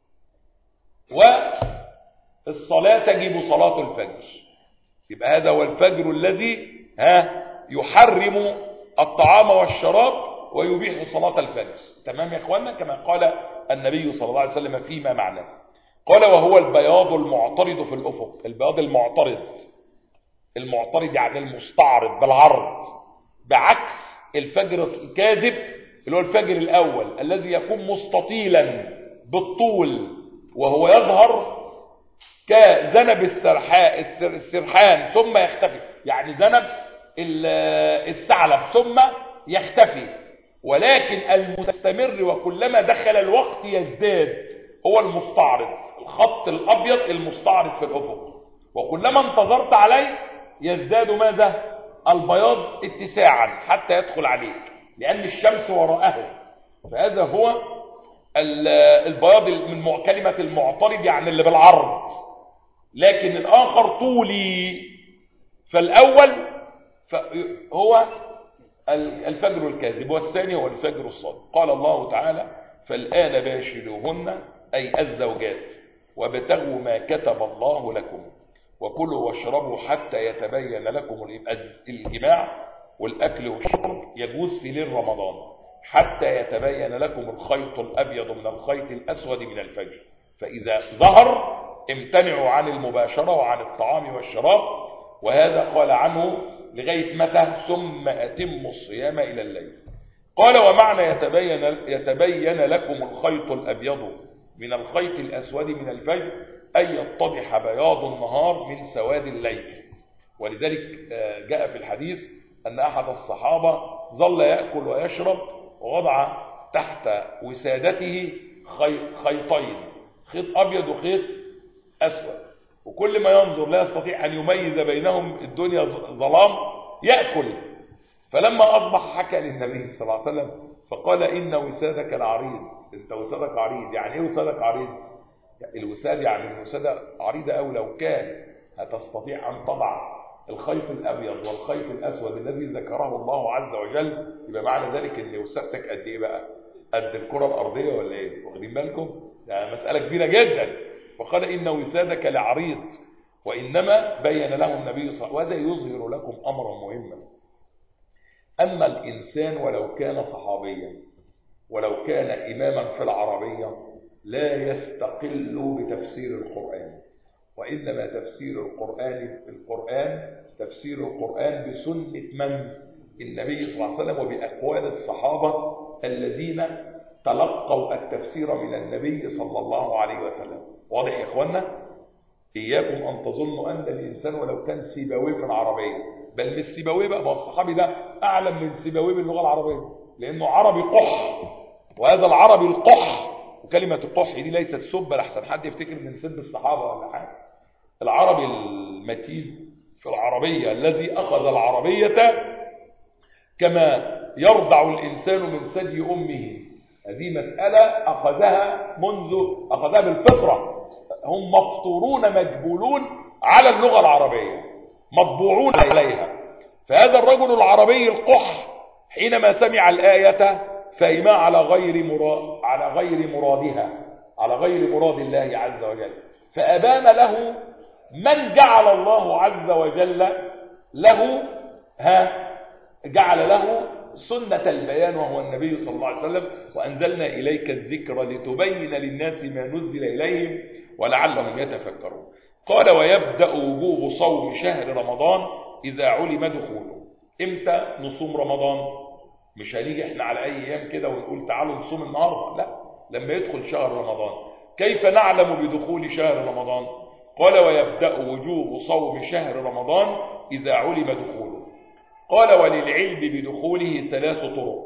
والصلاة تجب صلاة الفجر. يبقى هذا هو الفجر الذي ها يحرم الطعام والشراب ويبيح صلاة الفجر. تمام يا اخوانا؟ كما قال النبي صلى الله عليه وسلم فيما معناه. قال وهو البياض المعترض في الأفق. البياض المعترض، المعترض يعني المستعرض بالعرض، بعكس الفجر الكاذب اللي هو الفجر الأول الذي يكون مستطيلا بالطول وهو يظهر كذنب السرحان ثم يختفي، يعني ذنب الثعلب ثم يختفي. ولكن المستمر وكلما دخل الوقت يزداد هو المستعرض، الخط الأبيض المستعرض في الأفق، وكلما انتظرت عليه يزداد ماذا؟ البياض اتساعا حتى يدخل عليك، لأن الشمس وراءه. فهذا هو البياض من كلمة المعترض، يعني اللي بالعرض، لكن الآخر طولي. فالأول هو الفجر الكاذب، والثاني هو الفجر الصادق. قال الله تعالى: فالآن باشروهن، أي الزوجات، وابتغوا ما كتب الله لكم، وكلوا واشربوا حتى يتبين لكم الجماع والأكل والشرب يجوز في ليل رمضان حتى يتبين لكم الخيط الأبيض من الخيط الأسود من الفجر، فإذا ظهر امتنعوا عن المباشرة وعن الطعام والشراب. وهذا قال عنه لغاية متى؟ ثم أتموا الصيام إلى الليل. قال: ومعنى يتبين, يتبين لكم الخيط الأبيض من الخيط الأسود من الفجر أي يتضح بياض النهار من سواد الليل. ولذلك جاء في الحديث أن أحد الصحابة ظل يأكل ويشرب ووضع تحت وسادته خيطين، خيط أبيض وخيط أسود، وكل ما ينظر لا يستطيع أن يميز بينهم، الدنيا ظلام، يأكل. فلما أصبح حكى للنبي صلى الله عليه وسلم فقال: إن وسادك العريض. أنت وسادك عريض. يعني إيه وسادك عريض؟ الوساد يعني الوسادة عريضة، أو لو كان هتستطيع أن تضع الخيط الأبيض والخيط الأسود الذي ذكره الله عز وجل، يبقى معنى ذلك أن وسادتك قد إيه بقى؟ قد الكرة الأرضية ولا إيه؟ واخدين بالكم؟ يعني مسألة كبيرة جدا. فقال: إن وسادك لعريض. وإنما بين له النبي صلى الله عليه وسلم، وهذا يظهر لكم أمرا مهما. أما الإنسان ولو كان صحابيا ولو كان إماما في العربية لا يستقل بتفسير القرآن، وإنما تفسير القرآن القرآن تفسير القرآن بسنة من؟ النبي صلى الله عليه وسلم، وبأقوال الصحابة الذين تلقوا التفسير من النبي صلى الله عليه وسلم. واضح يا إخوانا؟ إياكم أن تظنوا أن الإنسان ولو كان سيبويه في العربية، بل مش سيبويه بقى، الصحابي ده أعلم من سيبويه باللغة العربية، لأنه عربي قح، وهذا العربي القح، وكلمة القح دي ليست سبة لحسن حد يفتكر من سب الصحابة ولا حاجة. العربي المتين في العربية الذي أخذ العربية كما يرضع الإنسان من ثدي أمه، هذه مسألة أخذها منذ أخذها بالفطرة. هم مفطورون مجبولون على اللغة العربية، مطبوعون عليها. فهذا الرجل العربي القح حينما سمع الآية فهمها على غير مراد على غير مرادها على غير مراد الله عز وجل، فأبان له من جعل الله عز وجل له ها جعل له سنة البيان، وهو النبي صلى الله عليه وسلم: وأنزلنا إليك الذكر لتبين للناس ما نزل إليهم ولعلهم يتفكرون. قال: ويبدأ وجوب صوم شهر رمضان إذا علم دخوله. إمتى نصوم رمضان؟ مش هنيجي احنا على أي أيام كده ونقول تعالوا نصوم النهارده، لا، لما يدخل شهر رمضان. كيف نعلم بدخول شهر رمضان؟ قال: ويبدأ وجوب صوم شهر رمضان إذا علم دخوله. قال: وللعلم بدخوله ثلاث طرق،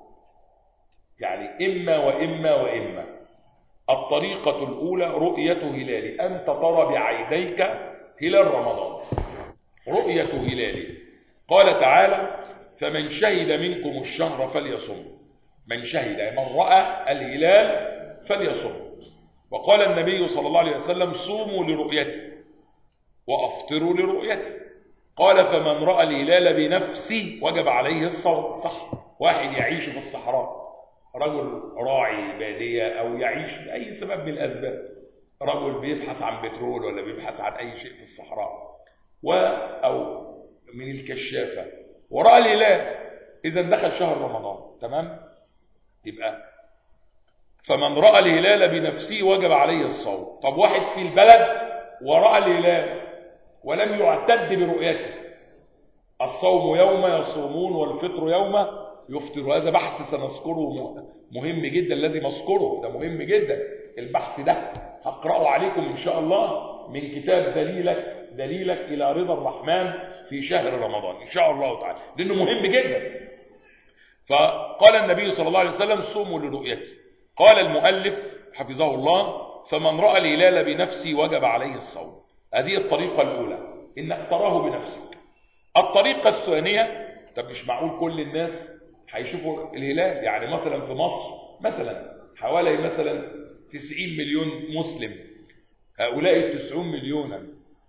يعني إما وإما وإما. الطريقة الأولى رؤية هلال، أنت ترى بعينيك هلال رمضان، رؤية هلال. قال تعالى: فمن شهد منكم الشهر فليصم. من شهد، من رأى الهلال فليصم. وقال النبي صلى الله عليه وسلم: صوموا لرؤيته وأفطروا لرؤيته. قال: فمن رأى الهلال بنفسه وجب عليه الصوم. صح، واحد يعيش في الصحراء، رجل راعي بادية أو يعيش بأي سبب من الأسباب، رجل بيبحث عن بترول ولا بيبحث عن أي شيء في الصحراء، و أو من الكشافة، ورأى الهلال، إذا دخل شهر رمضان. تمام؟ يبقى فمن رأى الهلال بنفسه وجب عليه الصوم. طب واحد في البلد ورأى الهلال ولم يعتد برؤيته، الصوم يوم يصومون والفطر يوم يفطر. هذا بحث سنذكره مهم جدا، لازم اذكره، ده مهم جدا. البحث ده هقرأه عليكم إن شاء الله من كتاب دليلك دليلك إلى رضا الرحمن في شهر رمضان إن شاء الله تعالى، لأنه مهم جدا. فقال النبي صلى الله عليه وسلم صوموا لرؤيته. قال المؤلف حفظه الله فمن رأى الهلال بنفسه وجب عليه الصوم. هذه الطريقة الأولى، إنك تراه بنفسك. الطريقة الثانية، طب مش معقول كل الناس هيشوفوا الهلال، يعني مثلا في مصر مثلا حوالي مثلا تسعين مليون مسلم، هؤلاء التسعون مليونا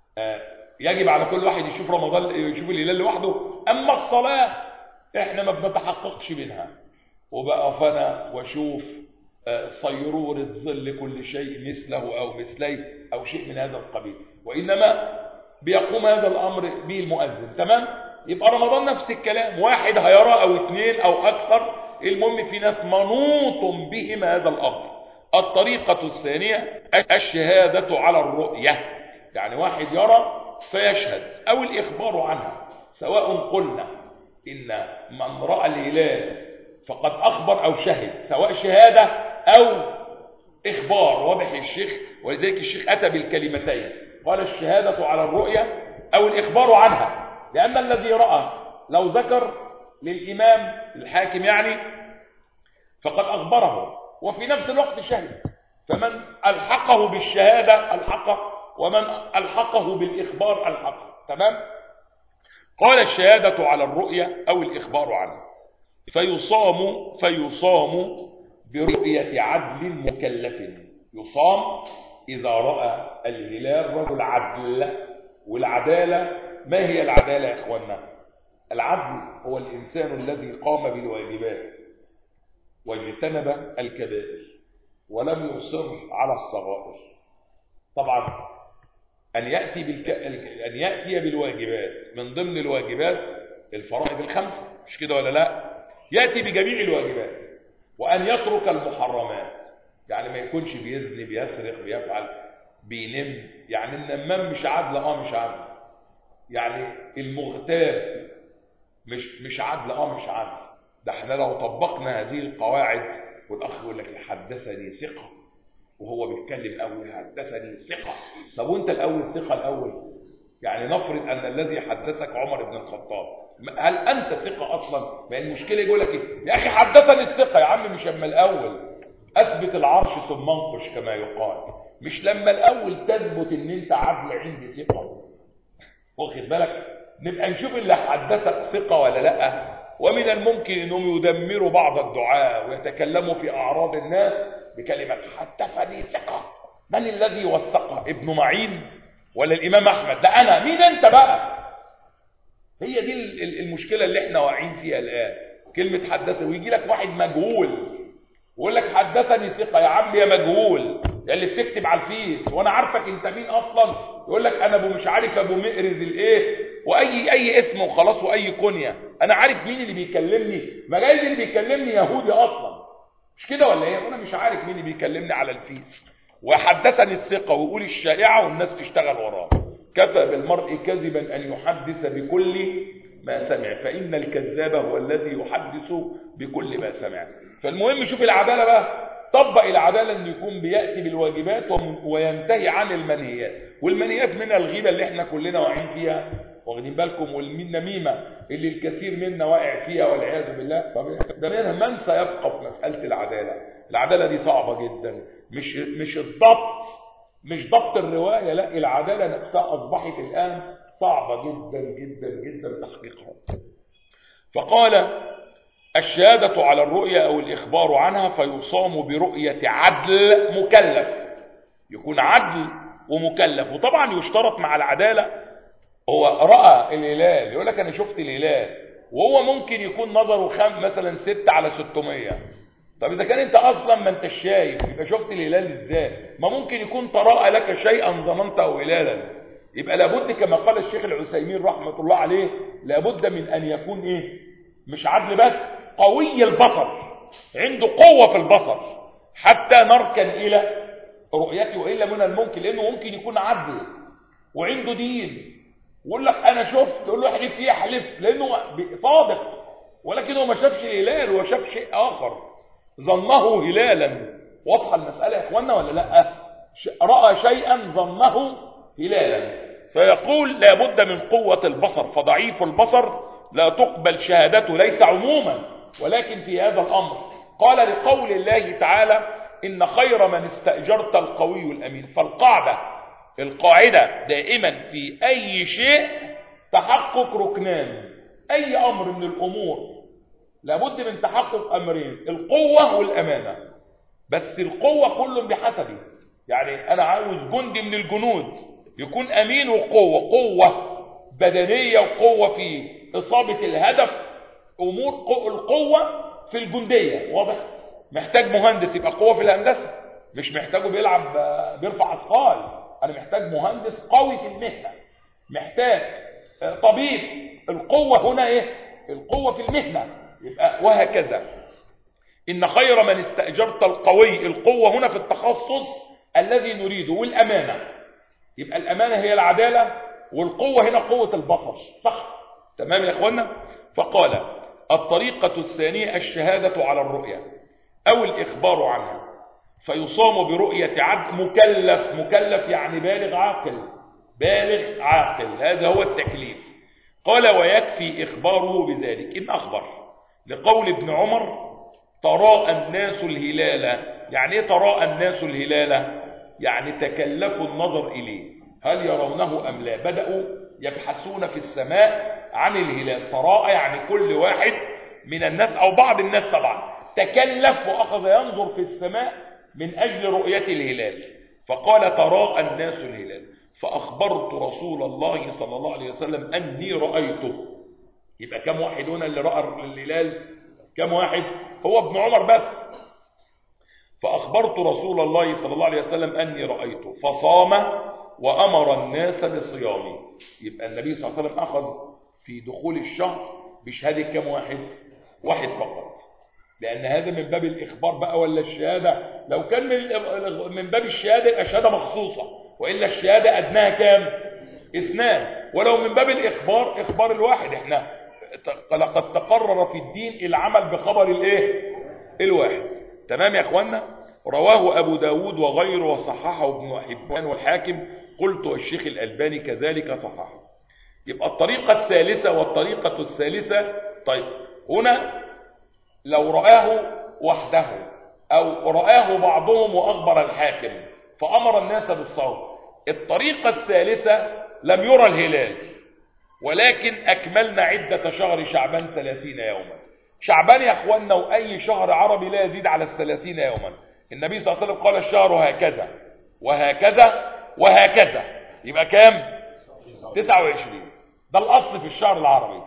يجب على كل واحد يشوف رمضان يشوف الهلال لوحده. أما الصلاة احنا ما بنتحققش منها، وبقى فانا واشوف صيرورة ظل كل شيء مثله او مثليه او شيء من هذا القبيل، وانما بيقوم هذا الامر به المؤذن. تمام؟ يبقى رمضان نفس الكلام، واحد هيرى او اثنين او اكثر، المهم في ناس منوط بهم هذا الامر. الطريقة الثانية الشهادة على الرؤية، يعني واحد يرى فيشهد، او الاخبار عنها، سواء قلنا إن من رأى الهلال فقد أخبر أو شهد، سواء شهادة أو إخبار. واضح الشيخ، ولذلك الشيخ أتى بالكلمتين، قال الشهادة على الرؤية أو الإخبار عنها، لأن الذي رأى لو ذكر للإمام الحاكم يعني فقد أخبره وفي نفس الوقت شهد، فمن ألحقه بالشهادة ألحقه، ومن ألحقه بالإخبار ألحقه. تمام؟ قال الشهادة على الرؤية أو الإخبار عنها. فيصام فيصام برؤية عدل مكلف. يصام إذا رأى الهلال رجل عدل. والعدالة، ما هي العدالة يا إخوانا؟ العدل هو الإنسان الذي قام بالواجبات واجتنب الكبائر ولم يصر على الصغائر. طبعا أن يأتي, بالك... أن يأتي بالواجبات، من ضمن الواجبات الفرائض الخمسة، مش كده ولا لا؟ يأتي بجميع الواجبات، وأن يترك المحرمات، يعني ما يكونش بيزني بيسرق بيفعل بينم، يعني النمام مش عدل، اه مش عدل، يعني المغتاب مش مش عدل، اه مش عدل. ده احنا لو طبقنا هذه القواعد، والأخ يقول لك حدثني ثقة وهو بيتكلم اول حدثني ثقه، طب وانت الاول ثقه الاول؟ يعني نفرض ان الذي حدثك عمر بن الخطاب، هل انت ثقه اصلا؟ ما المشكله يقول لك ايه يا اخي حدثني الثقه، يا عم مش اما الاول اثبت العرش ثم انقش كما يقال، مش لما الاول تثبت ان انت عدل عندي ثقه. واخد بالك؟ نبقى نشوف اللي حدثك ثقه ولا لا. ومن الممكن انهم يدمروا بعض الدعاء ويتكلموا في اعراض الناس بكلمة حدثني ثقة. من الذي وثقها؟ ابن معين ولا الإمام أحمد؟ ده أنا. مين أنت بقى؟ هي دي المشكلة اللي احنا واقعين فيها الآن، كلمة حدثني، ويجي لك واحد مجهول ويقول لك حدثني ثقة. يا عم يا مجهول يا اللي بتكتب على الفيس وانا عارفك انت مين اصلا، يقول لك انا ابو مش عارف ابو مقرز الايه واي اي اسم وخلاص واي كنيه، انا عارف مين اللي بيكلمني، ما جايز اللي بيكلمني يهودي اصلا، مش كده ولا ايه؟ وانا مش عارف مين اللي بيكلمني على الفيس. وحدثني الثقه ويقول الشائعه والناس تشتغل وراه. كفى بالمرء كذبا ان يحدث بكل ما سمع، فان الكذاب هو الذي يحدث بكل ما سمع. فالمهم شوف العداله بقى، طبق العداله انه يكون بياتي بالواجبات وينتهي عن المنهيات. والمنهيات منها الغيبه اللي احنا كلنا واقعين فيها، واخدين بالكم، والنميمه اللي الكثير منا واقع فيها والعياذ بالله. طب ده منها من سيبقى في مساله العداله؟ العداله دي صعبه جدا، مش مش الضبط، مش ضبط الروايه، لا، العداله نفسها اصبحت الان صعبه جدا جدا جدا تحقيقها. فقال الشهادة على الرؤيا أو الإخبار عنها فيصام برؤية عدل مكلف، يكون عدل ومكلف. وطبعا يشترط مع العدالة، هو رأى الهلال يقول لك أنا شفت الهلال، وهو ممكن يكون نظره خام مثلا ستة على ستمية. طب إذا كان أنت أصلا ما أنت شايف، يبقى شفت الهلال إزاي؟ ما ممكن يكون تراءى لك شيئا ظننته هلالا. يبقى لابد كما قال الشيخ العثيمين رحمة الله عليه، لابد من أن يكون إيه؟ مش عدل بس، قوي البصر، عنده قوة في البصر حتى نركن إلى رؤيته. وإلا من الممكن، لأنه ممكن يكون عدل وعنده دين ويقول لك أنا شفت، يقول له احلف فيه احلف، لأنه صادق، ولكنه ما شافش الهلال وشاف شيء آخر، ظنه هلالا. واضحة المسألة يا إخوانا ولا لا؟ رأى شيئا ظنه هلالا. فيقول لابد من قوة البصر، فضعيف البصر لا تقبل شهادته، ليس عموما، ولكن في هذا الأمر قال لقول الله تعالى إن خير من استأجرت القوي الأمين. فالقاعدة القاعدة دائما في أي شيء تحقق ركنان. أي أمر من الأمور لابد من تحقق أمرين، القوة والأمانة. بس القوة كل بحسبه، يعني أنا عاوز جندي من الجنود يكون أمين وقوة، قوة بدنية وقوة في إصابة الهدف، أمور القوة في الجندية واضح. محتاج مهندس يبقى قوة في الهندسة، مش محتاجه بيلعب بيرفع أثقال. أنا محتاج مهندس قوي في المهنة، محتاج طبيب، القوة هنا إيه؟ القوة في المهنة. يبقى وهكذا إن خير من استأجرت القوي، القوة هنا في التخصص الذي نريده، والأمانة. يبقى الأمانة هي العدالة، والقوة هنا قوة البطش، صح؟ تمام يا أخوانا؟ فقال الطريقة الثانية الشهادة على الرؤية أو الإخبار عنها، فيصام برؤية عبد مكلف. مكلف يعني بالغ عاقل، بالغ عاقل، هذا هو التكليف. قال ويكفي إخباره بذلك إن أخبر، لقول ابن عمر تراءى الناس الهلال. يعني ايه تراءى الناس الهلال؟ يعني تكلفوا النظر إليه، هل يرونه أم لا. بدأوا يبحثون في السماء عن الهلال. تراءى يعني كل واحد من الناس أو بعض الناس طبعا تكلف وأخذ ينظر في السماء من أجل رؤية الهلال. فقال تراءى الناس الهلال، فأخبرت رسول الله صلى الله عليه وسلم أني رأيته. يبقى كم واحد هنا اللي رأى الهلال؟ كم واحد؟ هو ابن عمر بس. فأخبرت رسول الله صلى الله عليه وسلم أني رأيته فصام وأمر الناس بصيامه. يبقى النبي صلى الله عليه وسلم أخذ في دخول الشهر بشهادة كم واحد؟ واحد فقط، لأن هذا من باب الإخبار بقى ولا الشهادة؟ لو كان من من باب الشهادة يبقى شهادة مخصوصة، وإلا الشهادة أدناها كام؟ اثنان. ولو من باب الإخبار إخبار الواحد. إحنا قد تقرر في الدين العمل بخبر الإيه؟ الواحد. تمام يا أخوانا؟ رواه أبو داود وغيره وصححه ابن حبان والحاكم، قلت والشيخ الألباني كذلك صححه. يبقى الطريقة الثالثة والطريقة الثالثة. طيب هنا لو رآه وحده أو رآه بعضهم وأخبر الحاكم فأمر الناس بالصوم. الطريقة الثالثة لم يرى الهلال ولكن أكملنا عدة شهر شعبان ثلاثين يوما. شعبان يا أخوانا وأي شهر عربي لا يزيد على الثلاثين يوما. النبي صلى الله عليه وسلم قال الشهر هكذا وهكذا وهكذا، يبقى كام؟ تسعة وعشرين. ده الأصل في الشهر العربي.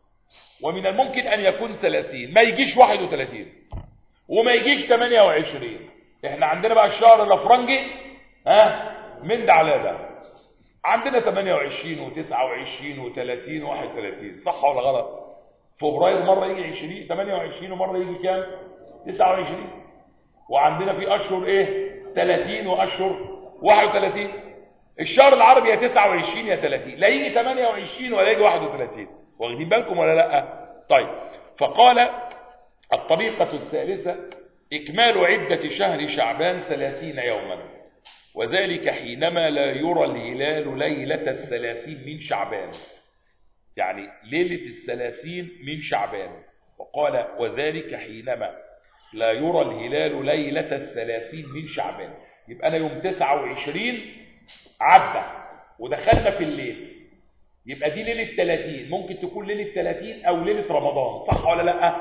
ومن الممكن أن يكون ثلاثين، ما يجيش واحد وثلاثين وما يجيش ثمانية وعشرين. احنا عندنا بقى الشهر الأفرنجي ها من ده على ده، عندنا ثمانية وعشرين وتسعة وعشرين وثلاثين وواحد وثلاثين، صح ولا غلط؟ فبراير مرة يجي عشرين ثمانية وعشرين ومرة يجي كام؟ تسعة وعشرين. وعندنا في أشهر إيه؟ ثلاثين وأشهر واحد وثلاثين. الشهر العربي يا تسعة وعشرين يا ثلاثين، لا يجي ثمانية وعشرين ولا يجي واحد وثلاثين. واخدين بالكم ولا لا؟ طيب فقال الطريقة الثالثة إكمال عدة شهر شعبان ثلاثين يوما، وذلك حينما لا يرى الهلال ليلة الثلاثين من شعبان. يعني ليلة الثلاثين من شعبان. وقال وذلك حينما لا يرى الهلال ليلة الثلاثين من شعبان. يبقى أنا يوم تسعة وعشرين عدى ودخلنا في الليل، يبقى دي ليلة ثلاثين. ممكن تكون ليلة ثلاثين أو ليلة رمضان، صح ولا لا؟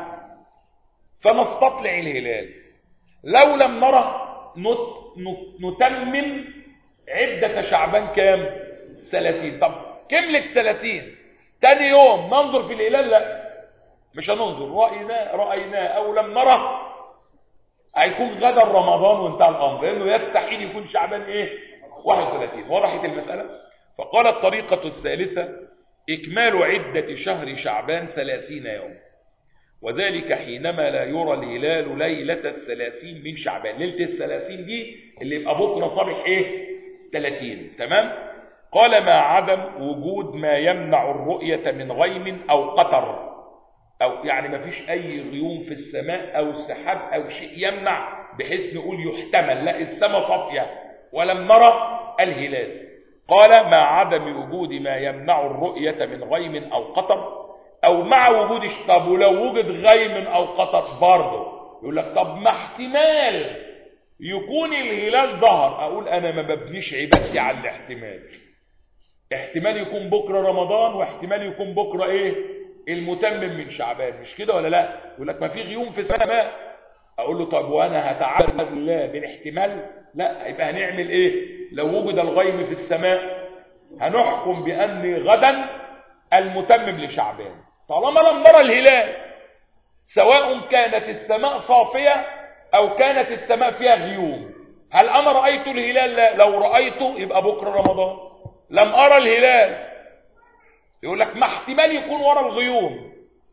فنستطلع الهلال. لو لم نرى نتمم عدة شعبان كام؟ ثلاثين. طب كملت ثلاثين تاني يوم ننظر في الهلال؟ لا مش هننظر، رأيناه رأيناه أو لم نرى هيكون غدا رمضان وانتهى الأمر، لأنه يستحيل يكون شعبان إيه؟ واحد وثلاثين. وضحت المسألة؟ فقال الطريقة الثالثة إكمال عدة شهر شعبان ثلاثين يوم، وذلك حينما لا يرى الهلال ليلة الثلاثين من شعبان. ليلة الثلاثين دي اللي يبقى بكرة صبح إيه؟ ثلاثين. تمام؟ قال ما عدم وجود ما يمنع الرؤية من غيم أو قطر، أو يعني ما فيش أي غيوم في السماء أو السحاب أو شيء يمنع بحيث نقول يحتمل، لا السماء صافية ولم نرى الهلال. قال ما عدم وجود ما يمنع الرؤية من غيم أو قطر او مع وجود طب ولو وجد غيم او قطر برضه يقول لك طب ما احتمال يكون الهلال ظهر. اقول انا ما ببنيش عبادتي على الاحتمال. احتمال يكون بكره رمضان واحتمال يكون بكره ايه المتمم من شعبان، مش كده ولا لا؟ يقول لك ما في غيوم في السماء. اقول له طب وانا هتعبد الله بالاحتمال؟ لا، يبقى هنعمل ايه؟ لو وجد الغيم في السماء هنحكم بان غدا المتمم لشعبان طالما لم نرى الهلال، سواء كانت السماء صافيه او كانت السماء فيها غيوم. هل انا رايت الهلال؟ لا. لو رايته يبقى بكره رمضان. لم ارى الهلال، يقول لك ما احتمال يكون ورا الغيوم.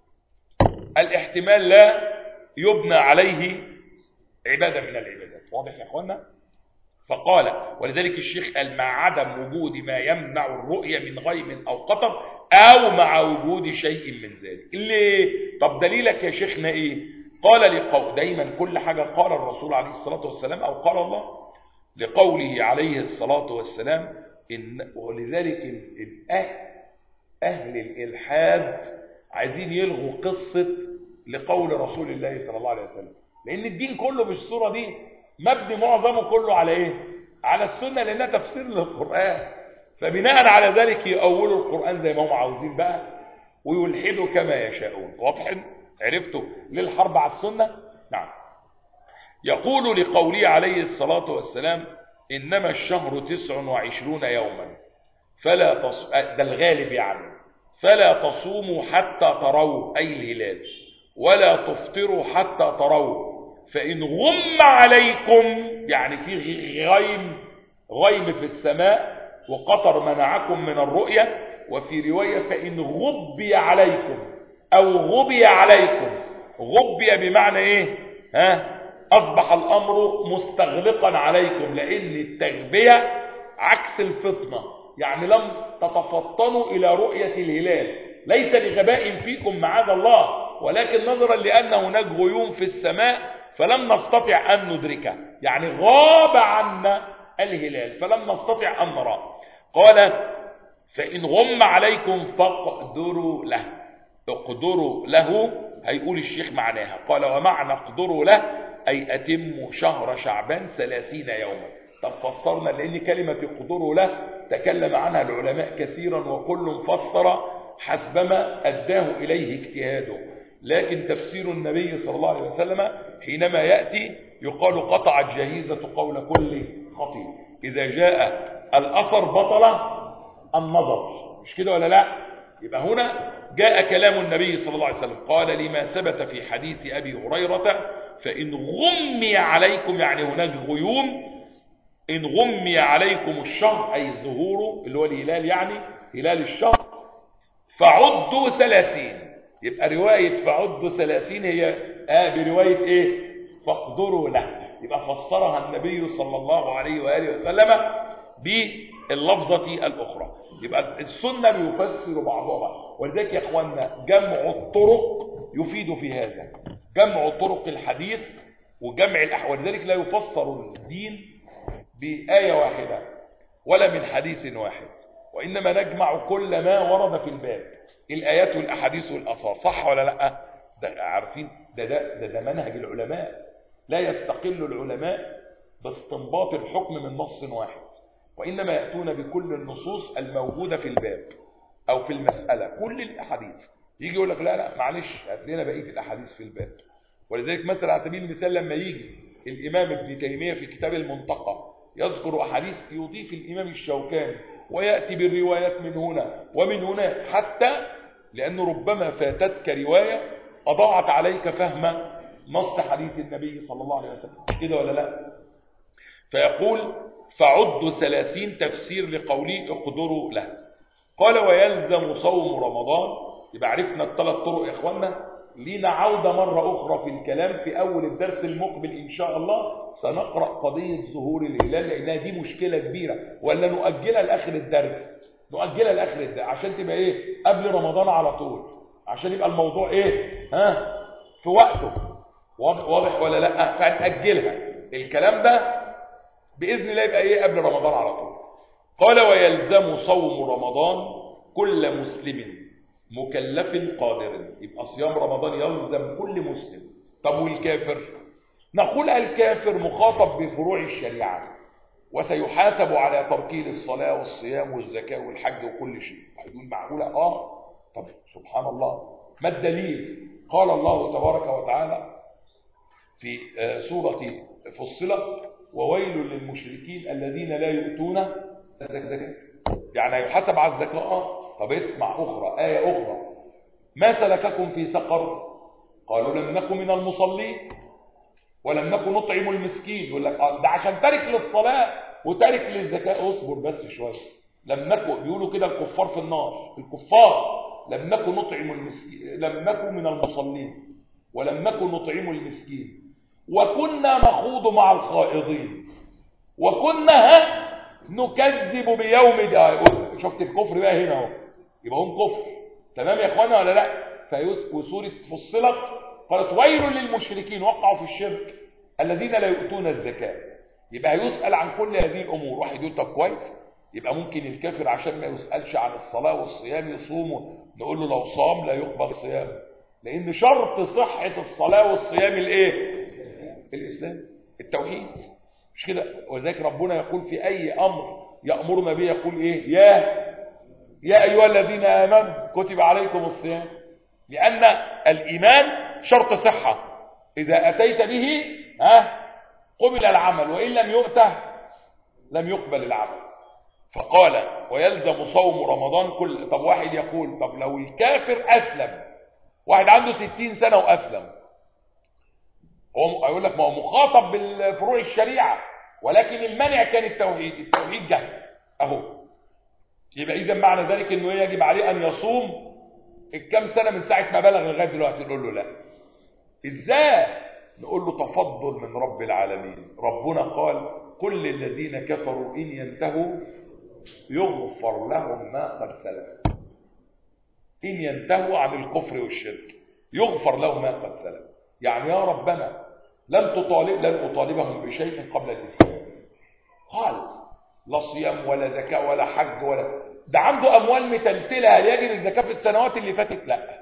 الاحتمال لا يبنى عليه عباده من العبادات. واضح يا اخوانا؟ فقال ولذلك الشيخ قال مع عدم وجود ما يمنع الرؤيه من غيم او قطر او مع وجود شيء من ذلك. ليه؟ طب دليلك يا شيخنا ايه؟ قال لقول دايما كل حاجه قال الرسول عليه الصلاه والسلام او قال الله، لقوله عليه الصلاه والسلام إن ولذلك الأهل أهل الإلحاد عايزين يلغوا قصة لقول رسول الله صلى الله عليه وسلم، لأن الدين كله بالصورة دي مبني معظمه كله على إيه؟ على السنة، لأنها تفسير للقرآن. فبناء على ذلك يؤولوا القرآن زي ما هم عاوزين بقى ويلحدوا كما يشاءون. واضح؟ عرفتوا ليه الحرب على السنة؟ نعم. يقول لقوله عليه الصلاة والسلام إنما الشهر تسع وعشرون يوما فلا تص... ده الغالب يعني، فلا تصوموا حتى تروا أي الهلال ولا تفطروا حتى تروا، فإن غم عليكم يعني في غيم غيم في السماء وقطر منعكم من الرؤية، وفي رواية فإن غبي عليكم أو غبي عليكم. غبي بمعنى إيه؟ ها؟ أصبح الأمر مستغلقا عليكم، لأن التغبية عكس الفطنة، يعني لم تتفطنوا إلى رؤية الهلال، ليس لغباء فيكم معاذ الله، ولكن نظرا لأن هناك غيوم في السماء فلم نستطع أن ندركه، يعني غاب عنا الهلال فلم نستطع أن نراه. قال فإن غم عليكم فاقدروا له. اقدروا له هيقول الشيخ معناها. قال ومعنى اقدروا له أي أتموا شهر شعبان ثلاثين يوما. طب فسرنا، لأن كلمة اقدروا له تكلم عنها العلماء كثيرا وكل فسر حسبما أداه إليه اجتهاده، لكن تفسير النبي صلى الله عليه وسلم حينما يأتي يقال قطعت جهيزة قول كل خطيب، إذا جاء الأثر بطل النظر، مش كده ولا لا؟ يبقى هنا جاء كلام النبي صلى الله عليه وسلم قال لما ثبت في حديث أبي هريرة فإن غمي عليكم، يعني هناك غيوم، إن غمي عليكم الشهر أي ظهوره اللي هو الهلال، يعني هلال الشهر، فعدوا ثلاثين. يبقى رواية فعدوا ثلاثين هي آه برواية إيه؟ فاقدروا له. يبقى فسرها النبي صلى الله عليه وآله وسلم باللفظة الأخرى. يبقى السنة بيفسر بعضها، ولذلك يا أخوانا جمع الطرق يفيد في هذا، جمع طرق الحديث وجمع الأحوال. ولذلك لا يفسر الدين بآية واحدة ولا من حديث واحد، وإنما نجمع كل ما ورد في الباب، الآيات والأحاديث والأثار. صح ولا لا؟ ده عارفين ده ده, ده ده منهج العلماء. لا يستقل العلماء باستنباط الحكم من نص واحد، وإنما يأتون بكل النصوص الموجودة في الباب أو في المسألة، كل الأحاديث. يجي يقول لك لا لا معلش هات لنا بقية الأحاديث في الباب. ولذلك مثلا على سبيل المثال لما يجي الإمام ابن تيمية في كتاب المنتقى يذكر أحاديث يضيف الإمام الشوكاني ويأتي بالروايات من هنا ومن هنا، حتى لأنه ربما فاتتك رواية أضاعت عليك فهم نص حديث النبي صلى الله عليه وسلم، كده ولا لا؟ فيقول فعدوا ثلاثين تفسير لقوله اقدروا له. قال ويلزم صوم رمضان. يبقى عرفنا الثلاث طرق يا إخوانا. لينا عودة مرة أخرى في الكلام في أول الدرس المقبل إن شاء الله سنقرأ قضية ظهور الهلال، لأنها دي مشكلة كبيرة، ولا نؤجلها لآخر الدرس؟ نؤجلها لآخر الدرس عشان تبقى إيه؟ قبل رمضان على طول، عشان يبقى الموضوع إيه؟ ها؟ في وقته. واضح ولا لأ؟ فنأجلها الكلام ده بإذن الله يبقى إيه؟ قبل رمضان على طول. قال ويلزم صوم رمضان كل مسلم مكلف قادر، يبقى صيام رمضان يلزم كل مسلم. طب والكافر؟ نقول الكافر مخاطب بفروع الشريعة وسيحاسب على تركه الصلاة والصيام والزكاة والحج وكل شيء. هيقول معقولة؟ اه. طب سبحان الله، ما الدليل؟ قال الله تبارك وتعالى في سورة فصلت: وويل للمشركين الذين لا يؤتون الزكاة. يعني يحاسب على الزكاة. اه. طب اسمع أخرى، آية أخرى: ما سلككم في سقر؟ قالوا لم نكن من المصلين ولم نكن نطعم المسكين. يقول لك ده عشان تارك للصلاة وتارك للزكاة. اصبر بس شوية. لم نكن، بيقولوا كده الكفار في النار، الكفار: لم نكن نطعم المسكين، لم نكن من المصلين ولم نكن نطعم المسكين وكنا نخوض مع الخائضين وكنا نكذب بيوم ده. شفت الكفر بقى هنا اهو، يبقى هم كفر. تمام يا اخوانا ولا لا؟ وسورة فصلت قالت: ويل للمشركين وقعوا في الشرك الذين لا يؤتون الزكاة. يبقى هيسأل عن كل هذه الأمور. واحد يقول: طب كويس، يبقى ممكن الكافر عشان ما يسألش عن الصلاة والصيام يصوم، نقول له لو صام لا يقبل صيام، لأن شرط صحة الصلاة والصيام الايه؟ الإسلام، التوحيد، مش كده؟ وذلك ربنا يقول في أي أمر يأمرنا به يقول إيه؟ يا يا أيها الذين آمنوا كتب عليكم الصيام، لأن الإيمان شرط صحة. إذا أتيت به ها قبل العمل، وإن لم يؤته لم يقبل العمل. فقال: ويلزم صوم رمضان كل. طب واحد يقول: طب لو الكافر أسلم، واحد عنده ستين سنة وأسلم، هو يقول لك ما هو مخاطب بالفروع الشريعة، ولكن المنع كان التوحيد، التوحيد جهل اهو. يبقى اذا معنى ذلك انه يجب عليه ان يصوم الكام سنة من ساعة ما بلغ لغاية دلوقتي؟ نقول له لا. ازاي؟ نقول له تفضل من رب العالمين. ربنا قال: قل للذين كفروا ان ينتهوا يغفر لهم ما قد سلف. ان ينتهوا عن الكفر والشرك يغفر لهم ما قد سلف. يعني يا ربنا لن تطالب لن أطالبهم بشيء قبل الإسلام. قال: لا صيام ولا زكاة ولا حج ولا، ده عنده أموال متلتلة، هل يجب الزكاة في السنوات اللي فاتت؟ لا.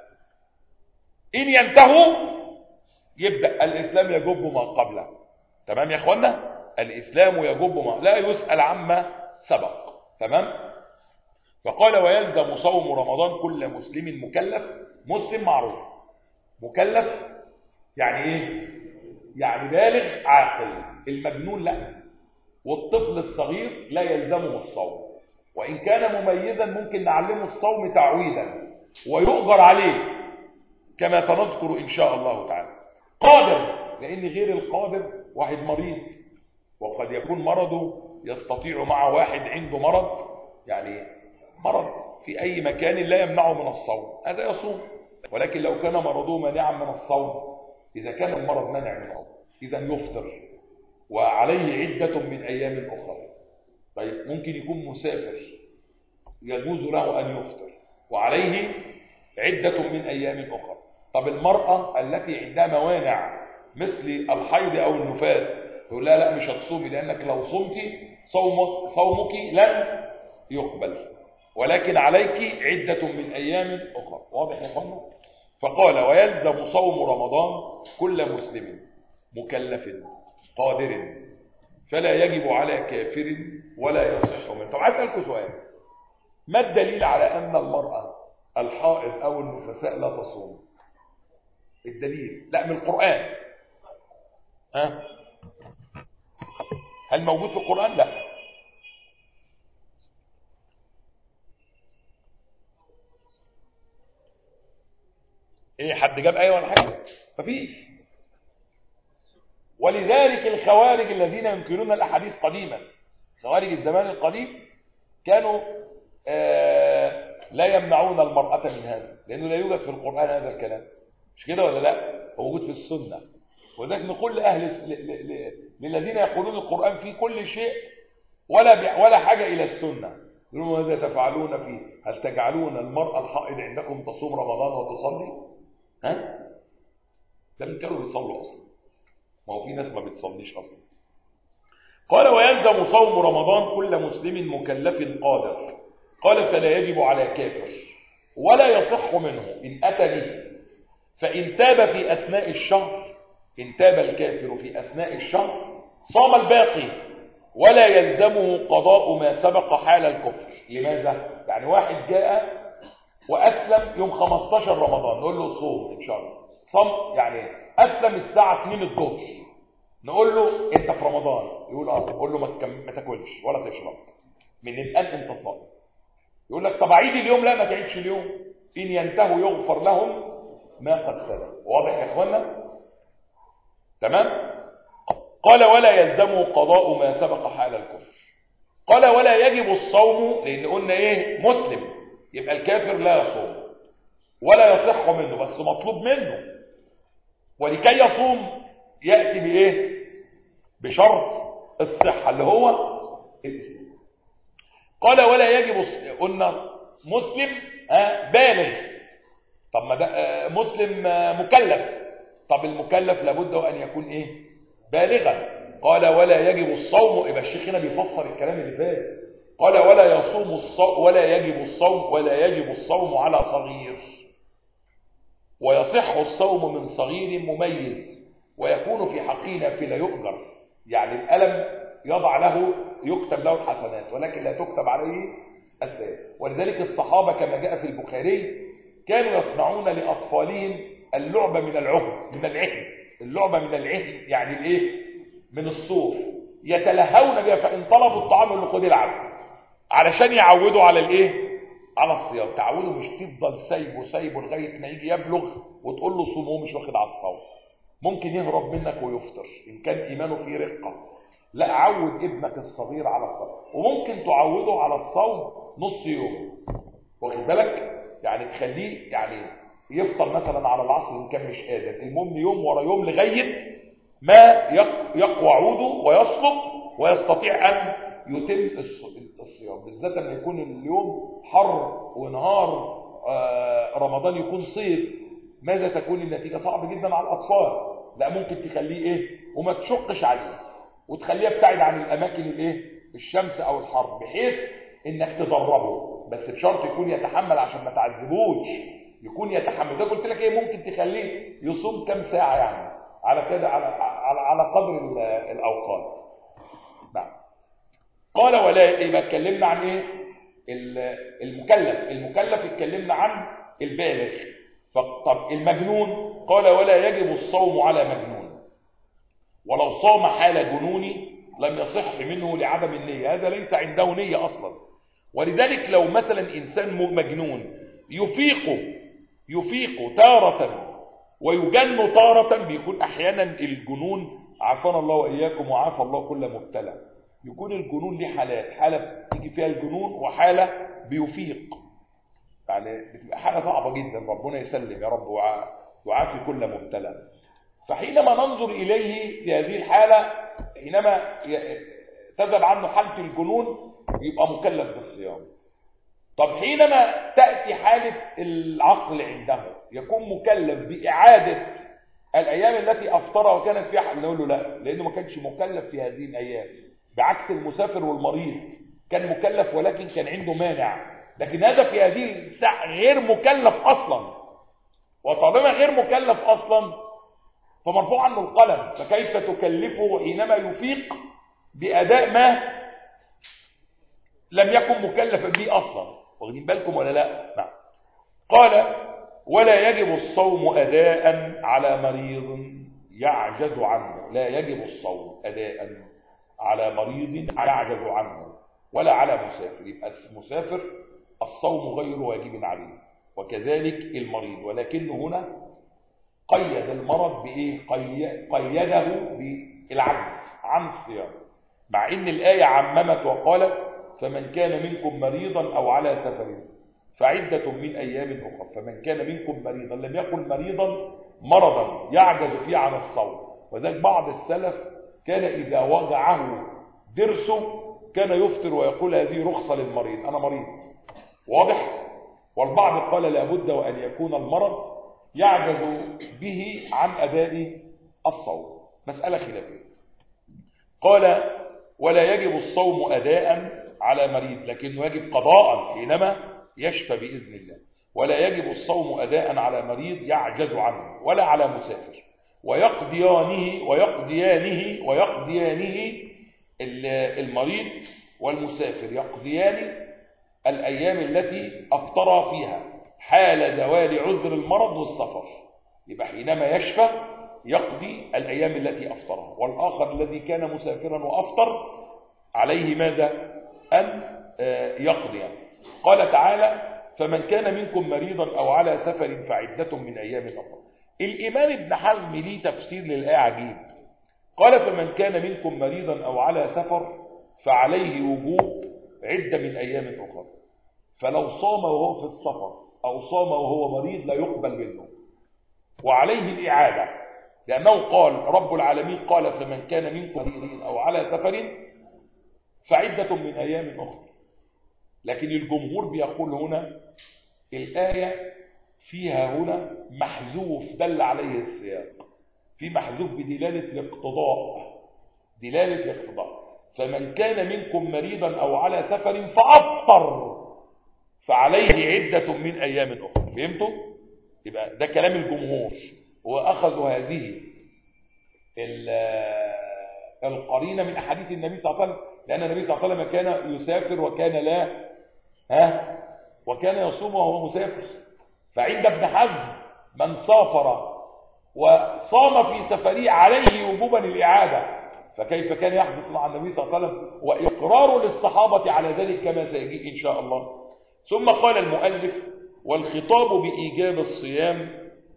إن ينتهوا يبدأ الإسلام يجب ما قبله. تمام يا أخوانا؟ الإسلام يجب ما لا يسأل عما سبق. تمام؟ فقال: ويلزم صوم رمضان كل مسلم مكلف. مسلم معروف، مكلف يعني ايه؟ يعني بالغ عاقل. المجنون لا، والطفل الصغير لا يلزمه الصوم، وإن كان مميزا ممكن نعلمه الصوم تعويدا ويؤجر عليه كما سنذكر إن شاء الله تعالى. قادر، لأن غير القادر واحد مريض، وقد يكون مرضه يستطيع مع واحد عنده مرض، يعني مرض في أي مكان لا يمنعه من الصوم، هذا يصوم. ولكن لو كان مرضه مانعا من الصوم، إذا كان المرض مانع من الصوم إذا يفطر وعليه عدة من أيام أخرى. طيب ممكن يكون مسافر يجوز له أن يفطر وعليه عدة من أيام أخرى. طب المرأة التي عندها موانع مثل الحيض أو النفاس، يقول لا لا مش هتصومي، لأنك لو صمتي صومك, صومك لن يقبل، ولكن عليك عدة من أيام أخرى. واضح يا فندم؟ فقال: ويلزم صوم رمضان كل مسلم مكلف قادر فلا يجب على كافر ولا يصح منه. طب عايز أسألكم سؤال: ما الدليل على أن المرأة الحائض أو النفساء لا تصوم؟ الدليل لا من القرآن. ها؟ هل موجود في القرآن؟ لا. ايه، حد جاب آية ولا حاجة؟ مفيش. ولذلك الخوارج الذين ينكرون الأحاديث قديما، خوارج الزمان القديم، كانوا آه لا يمنعون المرأة من هذا، لأنه لا يوجد في القرآن هذا الكلام، مش كده ولا لا؟ هو موجود في السنة. وذلك نقول لأهل للذين يقولون القرآن فيه كل شيء ولا ولا حاجة إلى السنة، يقولون: ماذا تفعلون فيه؟ هل تجعلون المرأة الحائض عندكم تصوم رمضان وتصلي؟ ها؟ ده من كانوا بيصلوا أصلا، ما هو في ناس ما بتصليش أصلا. قال: ويلزم صوم رمضان كل مسلم مكلف قادر. قال: فلا يجب على كافر. ولا يصح منه إن أتى به، فإن تاب في أثناء الشهر، إن تاب الكافر في أثناء الشهر صام الباقي ولا يلزمه قضاء ما سبق حال الكفر. لماذا؟ يعني واحد جاء وأسلم يوم خمستاشر رمضان، نقول له صوم إن شاء الله، صم يعني أسلم الساعة اتنين الظهر، نقول له أنت في رمضان، يقول آه، نقول له ما تاكلش ولا تشرب من الآن أنت صائم. يقول لك طب أعيد اليوم، لا ما تعيدش اليوم، إن ينتهوا يغفر لهم ما قد سبق. واضح يا إخوانا؟ تمام؟ قال ولا يلزمه قضاء ما سبق حال الكفر. قال ولا يجب الصوم، لأن قلنا إيه؟ مسلم، يبقى الكافر لا يصوم ولا يصح منه، بس مطلوب منه، ولكي يصوم يأتي بإيه؟ بشرط الصحة اللي هو الإسلام. قال ولا يجب، قلنا مسلم آه بالغ، طب ما ده آه مسلم آه مكلف، طب المكلف لابد أن يكون إيه؟ بالغا. قال ولا يجب الصوم، يبقى الشيخ هنا بيفسر الكلام اللي فات. قال ولا يصوم الصوم ولا يجب الصوم ولا يجب الصوم على صغير، ويصح الصوم من صغير مميز، ويكون في حقه نافلة يؤجر، يعني الألم يضع له يكتب له الحسنات ولكن لا تكتب عليه السيئات. ولذلك الصحابة كما جاء في البخاري كانوا يصنعون لأطفالهم اللعبة من العهد من العهن، اللعبة من العهن يعني الايه؟ من الصوف، يتلهون بها، فإن طلبوا الطعام اللي خد العب، علشان يعودوا على الايه؟ على الصيام. تعودوا، مش تفضل سايبه سايبه لغايه ما يجي يبلغ وتقول له صوم وهو مش واخد على الصوم، ممكن يهرب منك ويفطر ان كان ايمانه فيه رقه. لا، عود ابنك الصغير على الصوم، وممكن تعوده على الصوم نص يوم، واخد بالك؟ يعني تخليه يعني يفطر مثلا على العصر ان كان مش قادر، المهم يوم ورا يوم لغايه ما يقوى عوده ويصلب ويستطيع ان يتم الصيام، بالذات لما يكون اليوم حر ونهار آه رمضان يكون صيف. ماذا تكون النتيجة؟ صعب جدا على الأطفال. لا، ممكن تخليه ايه وما تشقش عليه، وتخليه يبتعد عن الأماكن الايه الشمس أو الحر، بحيث انك تدربه، بس بشرط يكون يتحمل عشان ما تعذبوش، يكون يتحمل. زي قلت لك ايه، ممكن تخليه يصوم كام ساعة يعني على كده، على على على قدر الأوقات. نعم. قال ولا، يبقى اتكلمنا عن ايه؟ المكلف. المكلف اتكلمنا عن البالغ. طب المجنون، قال ولا يجب الصوم على مجنون، ولو صام حال جنوني لم يصح منه لعدم النية، هذا ليس عنده نية اصلا. ولذلك لو مثلا انسان مجنون يفيق يفيق تارة ويجن تارة، بيكون احيانا الجنون، عافانا الله واياكم وعافى الله كل مبتلى، يكون الجنون ليه حالات، حالة تيجي فيها الجنون وحالة بيفيق، يعني بتبقى حالة صعبة جدا، ربنا يسلم يا رب ويعافي كل مبتلى. فحينما ننظر إليه في هذه الحالة، حينما تذهب عنه حالة الجنون يبقى مكلف بالصيام. طب حينما تأتي حالة العقل عنده يكون مكلف بإعادة الأيام التي أفطرها وكانت فيها حل، نقول له لا، لأنه ما كانش مكلف في هذه الأيام، بعكس المسافر والمريض كان مكلف ولكن كان عنده مانع، لكن هذا في هذه الساعة غير مكلف أصلا، وطالما غير مكلف أصلا فمرفوع عنه القلم، فكيف تكلفه حينما يفيق بأداء ما لم يكن مكلفا به أصلا؟ واخدين بالكم ولا لا؟ نعم. قال ولا يجب الصوم أداء على مريض يعجز عنه، لا يجب الصوم أداء على مريض يعجز عنه ولا على مسافر. يبقى المسافر الصوم غير واجب عليه، وكذلك المريض، ولكنه هنا قيد المرض بإيه؟ قيده بالعجز عن الصيام، مع إن الآية عممت وقالت فمن كان منكم مريضا أو على سفر فعدة من أيام أخرى. فمن كان منكم مريضا، لم يكن مريضا مرضا يعجز فيه عن الصوم. وذلك بعض السلف كان إذا وجعه درسه كان يفطر ويقول هذه رخصة للمريض، أنا مريض. واضح؟ والبعض قال لابد وأن يكون المرض يعجز به عن أداء الصوم، مسألة خلافية. قال ولا يجب الصوم أداء على مريض، لكنه يجب قضاء حينما يشفى بإذن الله. ولا يجب الصوم أداء على مريض يعجز عنه ولا على مسافر، ويقضيانه ويقضيانه ويقضيانه المريض والمسافر يقضيان الأيام التي أفطر فيها حال زوال عذر المرض والسفر. يبقى حينما يشفى يقضي الأيام التي أفطرها، والآخر الذي كان مسافرا وأفطر عليه ماذا؟ أن يقضي. قال تعالى: فمن كان منكم مريضا أو على سفر فعدة من أيام أخرى. الإمام ابن حزم ليه تفسير للآية عجيب. قال: فمن كان منكم مريضا أو على سفر فعليه وجوب عدة من أيام أخرى. فلو صام وهو في السفر أو صام وهو مريض لا يقبل منه، وعليه الإعادة، لأنه قال رب العالمين قال: فمن كان منكم مريض أو على سفر فعدة من أيام أخرى. لكن الجمهور بيقول هنا الآية فيها هنا محذوف دل عليه السياق، في محذوف بدلالة الاقتضاء، دلالة الاقتضاء. فمن كان منكم مريضا أو على سفر فأفطر فعليه عدة من أيام أخرى. فهمتوا؟ يبقى ده كلام الجمهور، وأخذوا هذه القرينة من أحاديث النبي صلى الله عليه وسلم، لأن النبي صلى الله عليه وسلم كان يسافر وكان لا ها وكان يصوم وهو مسافر. فعند ابن حزم من سافر وصام في سفره عليه وجوبا الإعادة، فكيف كان يحدث مع النبي صلى الله عليه وسلم؟ وإقرار للصحابة على ذلك كما سيجي إن شاء الله. ثم قال المؤلف: والخطاب بإيجاب الصيام،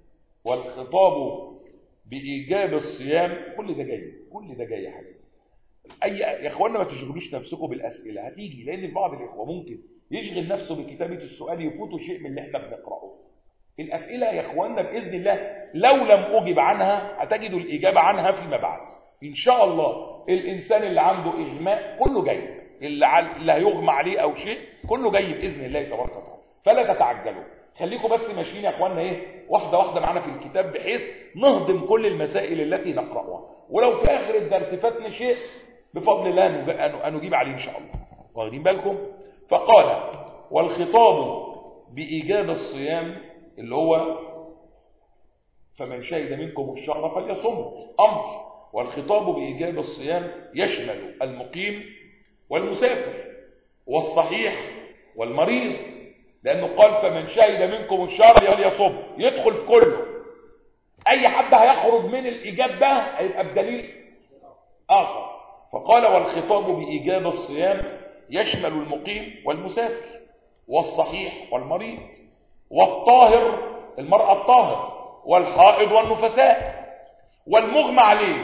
والخطاب بإيجاب الصيام، كل ده جاي، كل ده جاي يا حبيبي. أي يا إخواننا ما تشغلوش نفسكم بالأسئلة، هتيجي، لأن بعض الإخوة ممكن يشغل نفسه بكتابة السؤال يفوته شيء من اللي احنا بنقرأه. الأسئلة يا إخواننا بإذن الله لو لم أجب عنها هتجدوا الإجابة عنها فيما بعد إن شاء الله. الإنسان اللي عنده إغماء كله جاي، اللي هيغمى عليه أو شيء كله جاي بإذن الله تبارك وتعالى، فلا تتعجلوا. خليكم بس ماشيين يا إخواننا إيه واحدة واحدة معنا في الكتاب، بحيث نهضم كل المسائل التي نقرأها، ولو في آخر الدرس فاتنا شيء بفضل الله أن نجيب عليه إن شاء الله. واخدين بالكم؟ فقال: والخطاب بإيجاب الصيام اللي هو فمن شهد منكم الشهر فليصم أمر، والخطاب بإيجاب الصيام يشمل المقيم والمسافر والصحيح والمريض، لأنه قال فمن شهد منكم الشهر فليصم، يدخل في كله. أي حد هيخرج من الإيجاب ده هيبقى بدليل آخر. فقال: والخطاب بإيجاب الصيام يشمل المقيم والمسافر والصحيح والمريض والطاهر، المرأة الطاهر، والحائض والنفساء والمغمى عليه،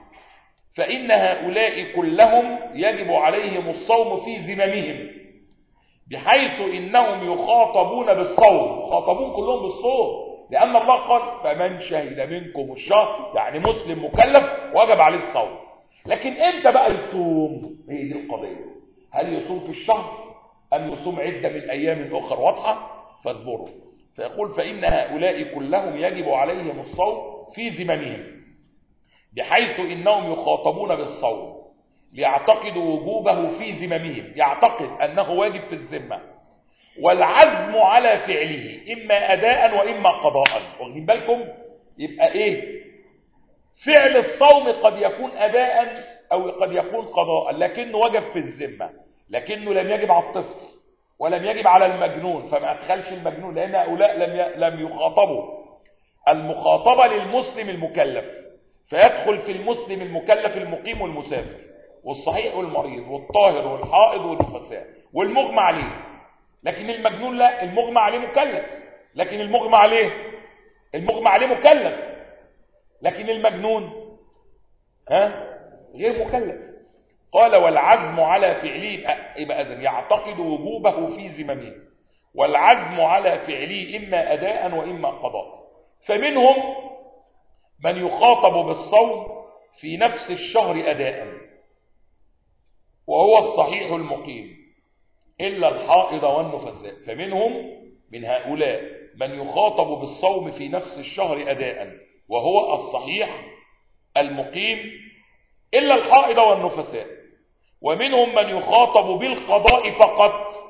فإن هؤلاء كلهم يجب عليهم الصوم في ذممهم، بحيث إنهم يخاطبون بالصوم، يخاطبون كلهم بالصوم، لأن الله قال فمن شهد منكم الشهر، يعني مسلم مكلف وجب عليه الصوم. لكن امتى بقى يصوم؟ هي دي القضية، هل يصوم في الشهر أم يصوم عدة من أيام أخرى؟ واضحة؟ فاصبروا. فيقول فإن هؤلاء كلهم يجب عليهم الصوم في ذممهم، بحيث إنهم يخاطبون بالصوم ليعتقدوا وجوبه في ذممهم، يعتقد أنه واجب في الذمة، والعزم على فعله إما أداء وإما قضاء. واخدين بالكم؟ يبقى إيه؟ فعل الصوم قد يكون أداء أو قد يكون قضاء، لكنه وجب في الذمة، لكنه لم يجب على الطفل ولم يجب على المجنون، فما أدخلش المجنون، لأن هؤلاء لم لم يخاطبوا. المخاطبة للمسلم المكلف، فيدخل في المسلم المكلف المقيم والمسافر والصحيح والمريض والطاهر والحائض والنفساء والمغمى عليه. لكن المجنون لا، المغمى عليه مكلف، لكن المغمى عليه المغمى عليه مكلف، لكن المجنون ها غير مكلف. قال والعزم على فعله، يبقى اذن يعتقد وجوبه في ذممه، والعزم على فعله إما أداء وإما قضاء. فمنهم من يخاطب بالصوم في نفس الشهر أداء وهو الصحيح المقيم إلا الحائض والنفساء. فمنهم من هؤلاء من يخاطب بالصوم في نفس الشهر أداء وهو الصحيح المقيم إلا الحائض والنفساء. ومنهم من يخاطب بالقضاء فقط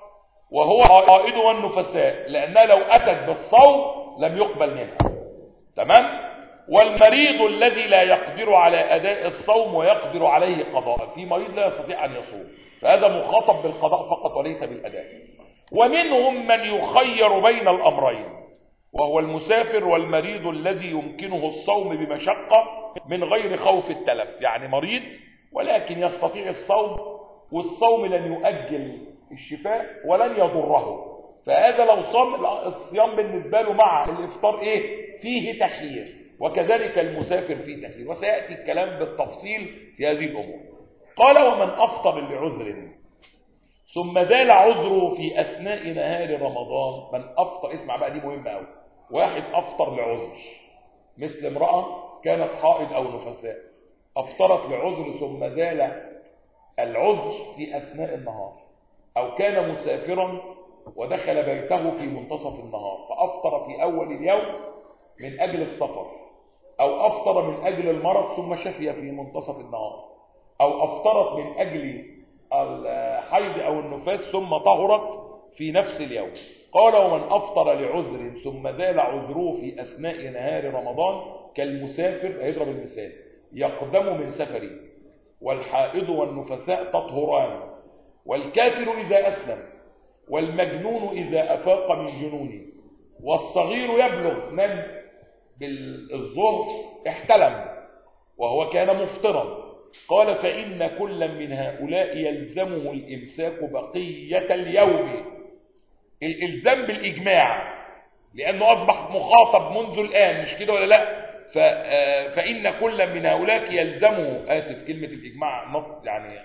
وهو الحائض والنفساء، لأنها لو أتت بالصوم لم يقبل منها. تمام. والمريض الذي لا يقدر على أداء الصوم ويقدر عليه قضاء، في مريض لا يستطيع أن يصوم، فهذا مخاطب بالقضاء فقط وليس بالأداء. ومنهم من يخير بين الأمرين، وهو المسافر والمريض الذي يمكنه الصوم بمشقة من غير خوف التلف، يعني مريض ولكن يستطيع الصوم، والصوم لن يؤجل الشفاء ولن يضره، فهذا لو صام الصيام بالنسبة له مع الإفطار إيه؟ فيه تخيير. وكذلك المسافر فيه تخيير، وسيأتي الكلام بالتفصيل في هذه الأمور. قال: ومن أفطر لعذر ثم زال عذره في أثناء نهار رمضان. من أفطر، اسمع بقى دي مهمة أوي، واحد أفطر لعذر، مثل امرأة كانت حائض أو نفساء، أفطرت لعذر ثم زال العذر في أثناء النهار، أو كان مسافرا ودخل بيته في منتصف النهار فأفطر في أول اليوم من أجل السفر، أو أفطر من أجل المرض ثم شفي في منتصف النهار، أو أفطرت من أجل الحيض أو النفاس ثم طهرت في نفس اليوم. قال: ومن أفطر لعذر ثم زال عذره في أثناء نهار رمضان كالمسافر، هيضرب المثال، يقدم من سفره، والحائض والنفساء تطهران، والكافر إذا أسلم، والمجنون إذا أفاق من جنونه، والصغير يبلغ من بالظهر احتلم وهو كان مفطرا. قال: فإن كل من هؤلاء يلزمه الإمساك بقية اليوم. الإلزام بالإجماع، لأنه أصبح مخاطب منذ الآن، مش كده ولا لا؟ فإن كل من هؤلاء يلزمه، آسف كلمة الإجماع يعني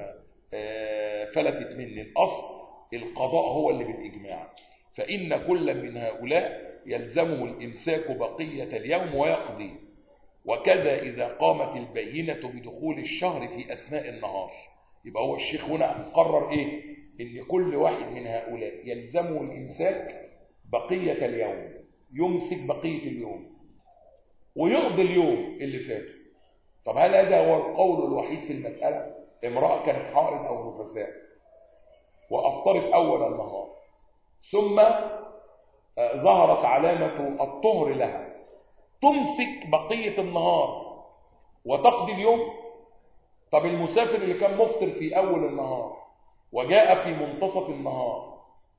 فلتت مني، الأصل القضاء هو اللي بالإجماع. فإن كل من هؤلاء يلزمه الإمساك بقية اليوم ويقضي، وكذا إذا قامت البينة بدخول الشهر في أثناء النهار. يبقى هو الشيخ هنا قرر إيه؟ إن كل واحد من هؤلاء يلزمه الإمساك بقية اليوم، يمسك بقية اليوم ويقضي اليوم اللي فاته. طب هل هذا هو القول الوحيد في المسألة؟ امرأة كانت حائض أو نفساء وأفطرت أول النهار، ثم ظهرت علامة الطهر لها، تمسك بقية النهار وتقضي اليوم؟ طب المسافر اللي كان مفطر في أول النهار وجاء في منتصف النهار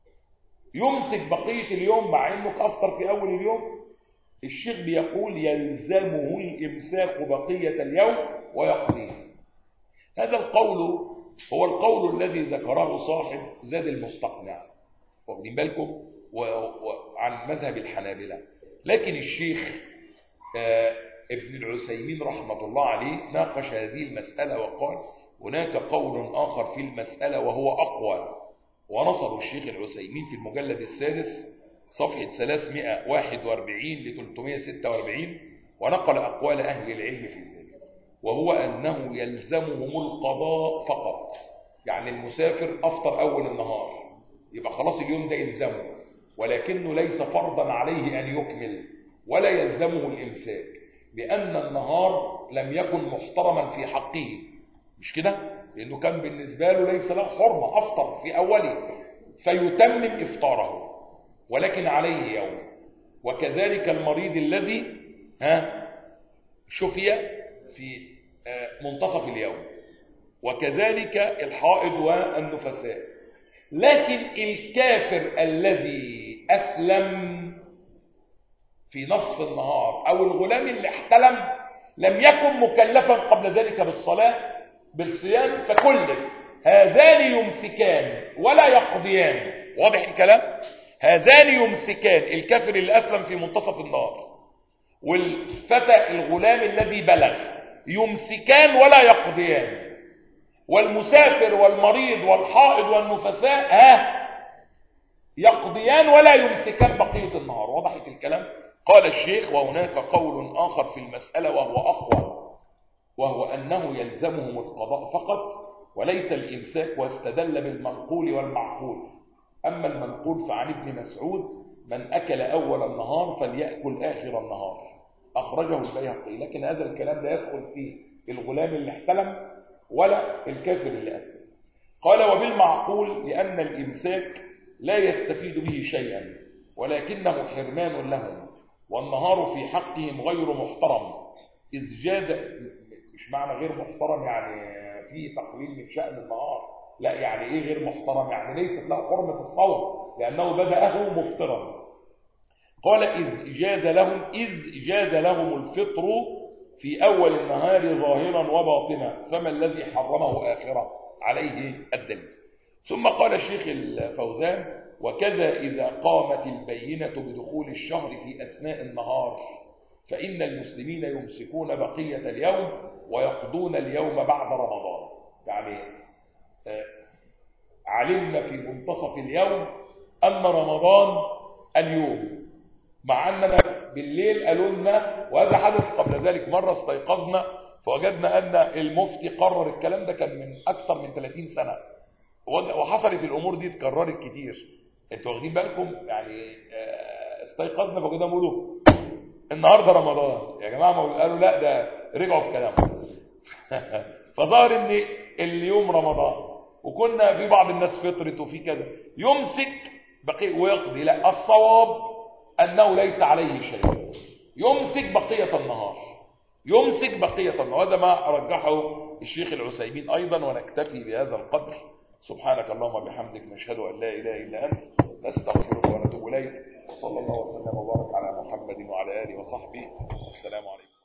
يمسك بقية اليوم مع أنه أفطر في أول اليوم؟ الشيخ بيقول يلزمه الإمساك بقية اليوم ويقضيه. هذا القول هو القول الذي ذكره صاحب زاد المستقنع، واخدين بالكم، وعن مذهب الحنابلة. لكن الشيخ آه ابن العثيمين رحمة الله عليه ناقش هذه المسألة وقال هناك قول آخر في المسألة وهو أقوى، ونصر الشيخ العثيمين في المجلد السادس صفحة ثلاثمائة وواحد وأربعين ل ثلاثمائة وستة وأربعين، ونقل أقوال أهل العلم في ذلك، وهو أنه يلزمهم القضاء فقط. يعني المسافر أفطر أول النهار يبقى خلاص اليوم ده يلزمه، ولكنه ليس فرضا عليه أن يكمل ولا يلزمه الإمساك، لأن النهار لم يكن محترما في حقه، مش كده؟ لأنه كان بالنسبة له ليس له حرمة، أفطر في أوله فيتمم إفطاره، ولكن عليه يوم. وكذلك المريض الذي ها شفي في منتصف اليوم، وكذلك الحائض والنفساء. لكن الكافر الذي أسلم في نصف النهار أو الغلام اللي احتلم لم يكن مكلفا قبل ذلك بالصلاة بالصيام فكلف، هذان يمسكان ولا يقضيان. واضح الكلام؟ هذان يمسكان، الكافر اللي أسلم في منتصف النهار والفتى الغلام الذي بلغ يمسكان ولا يقضيان، والمسافر والمريض والحائض والنفساء ها يقضيان ولا يمسكان بقية النهار. وضحت الكلام؟ قال الشيخ وهناك قول آخر في المسألة وهو أقوى، وهو أنه يلزمهم القضاء فقط وليس الإمساك، واستدل بالمنقول والمعقول. أما المنقول فعن ابن مسعود من أكل أول النهار فليأكل آخر النهار، أخرجه البيهقي. لكن هذا الكلام لا يدخل فيه الغلام اللي احتلم ولا الكافر اللي أسلم. قال وبالمعقول لأن الإمساك لا يستفيد به شيئا ولكنه حرمان لهم، والنهار في حقهم غير محترم إذ جاز. مش معنى غير محترم يعني في تقليل من شأن النهار، لا، يعني ايه غير محترم؟ يعني ليست له حرمة الصوم لأنه بدأه مفطرا. قال إذ جاز لهم إذ جاز لهم الفطر في أول النهار ظاهرا وباطنا، فما الذي حرمه آخرا؟ عليه الدليل. ثم قال الشيخ الفوزان: وكذا إذا قامت البينة بدخول الشهر في أثناء النهار فإن المسلمين يمسكون بقية اليوم ويقضون اليوم بعد رمضان. يعني علمنا في منتصف اليوم أن رمضان اليوم، مع أننا بالليل قالوا لنا، وهذا حدث قبل ذلك مرة، استيقظنا فوجدنا أن المفتي قرر الكلام ده، كان من أكثر من ثلاثين سنة، وحصلت الأمور دي اتكررت كتير. انتوا واخدين بالكم؟ يعني استيقظنا فوجدنا بيقولوا النهارده رمضان يا جماعة، ما قالوا لا، ده رجعوا في كلامهم. فظهر ان اليوم رمضان، وكنا في بعض الناس فطرت وفي كذا، يمسك بقية ويقضي. لا، الصواب أنه ليس عليه شيء، يمسك بقية النهار، يمسك بقية النهار. هذا ما رجحه الشيخ العثيمين أيضا. ونكتفي بهذا القدر. سبحانك اللهم وبحمدك، نشهد أن لا إله إلا أنت، نستغفرك ونتوب إليك. صلى الله وسلم وبارك على محمد وعلى آله وصحبه. السلام عليكم.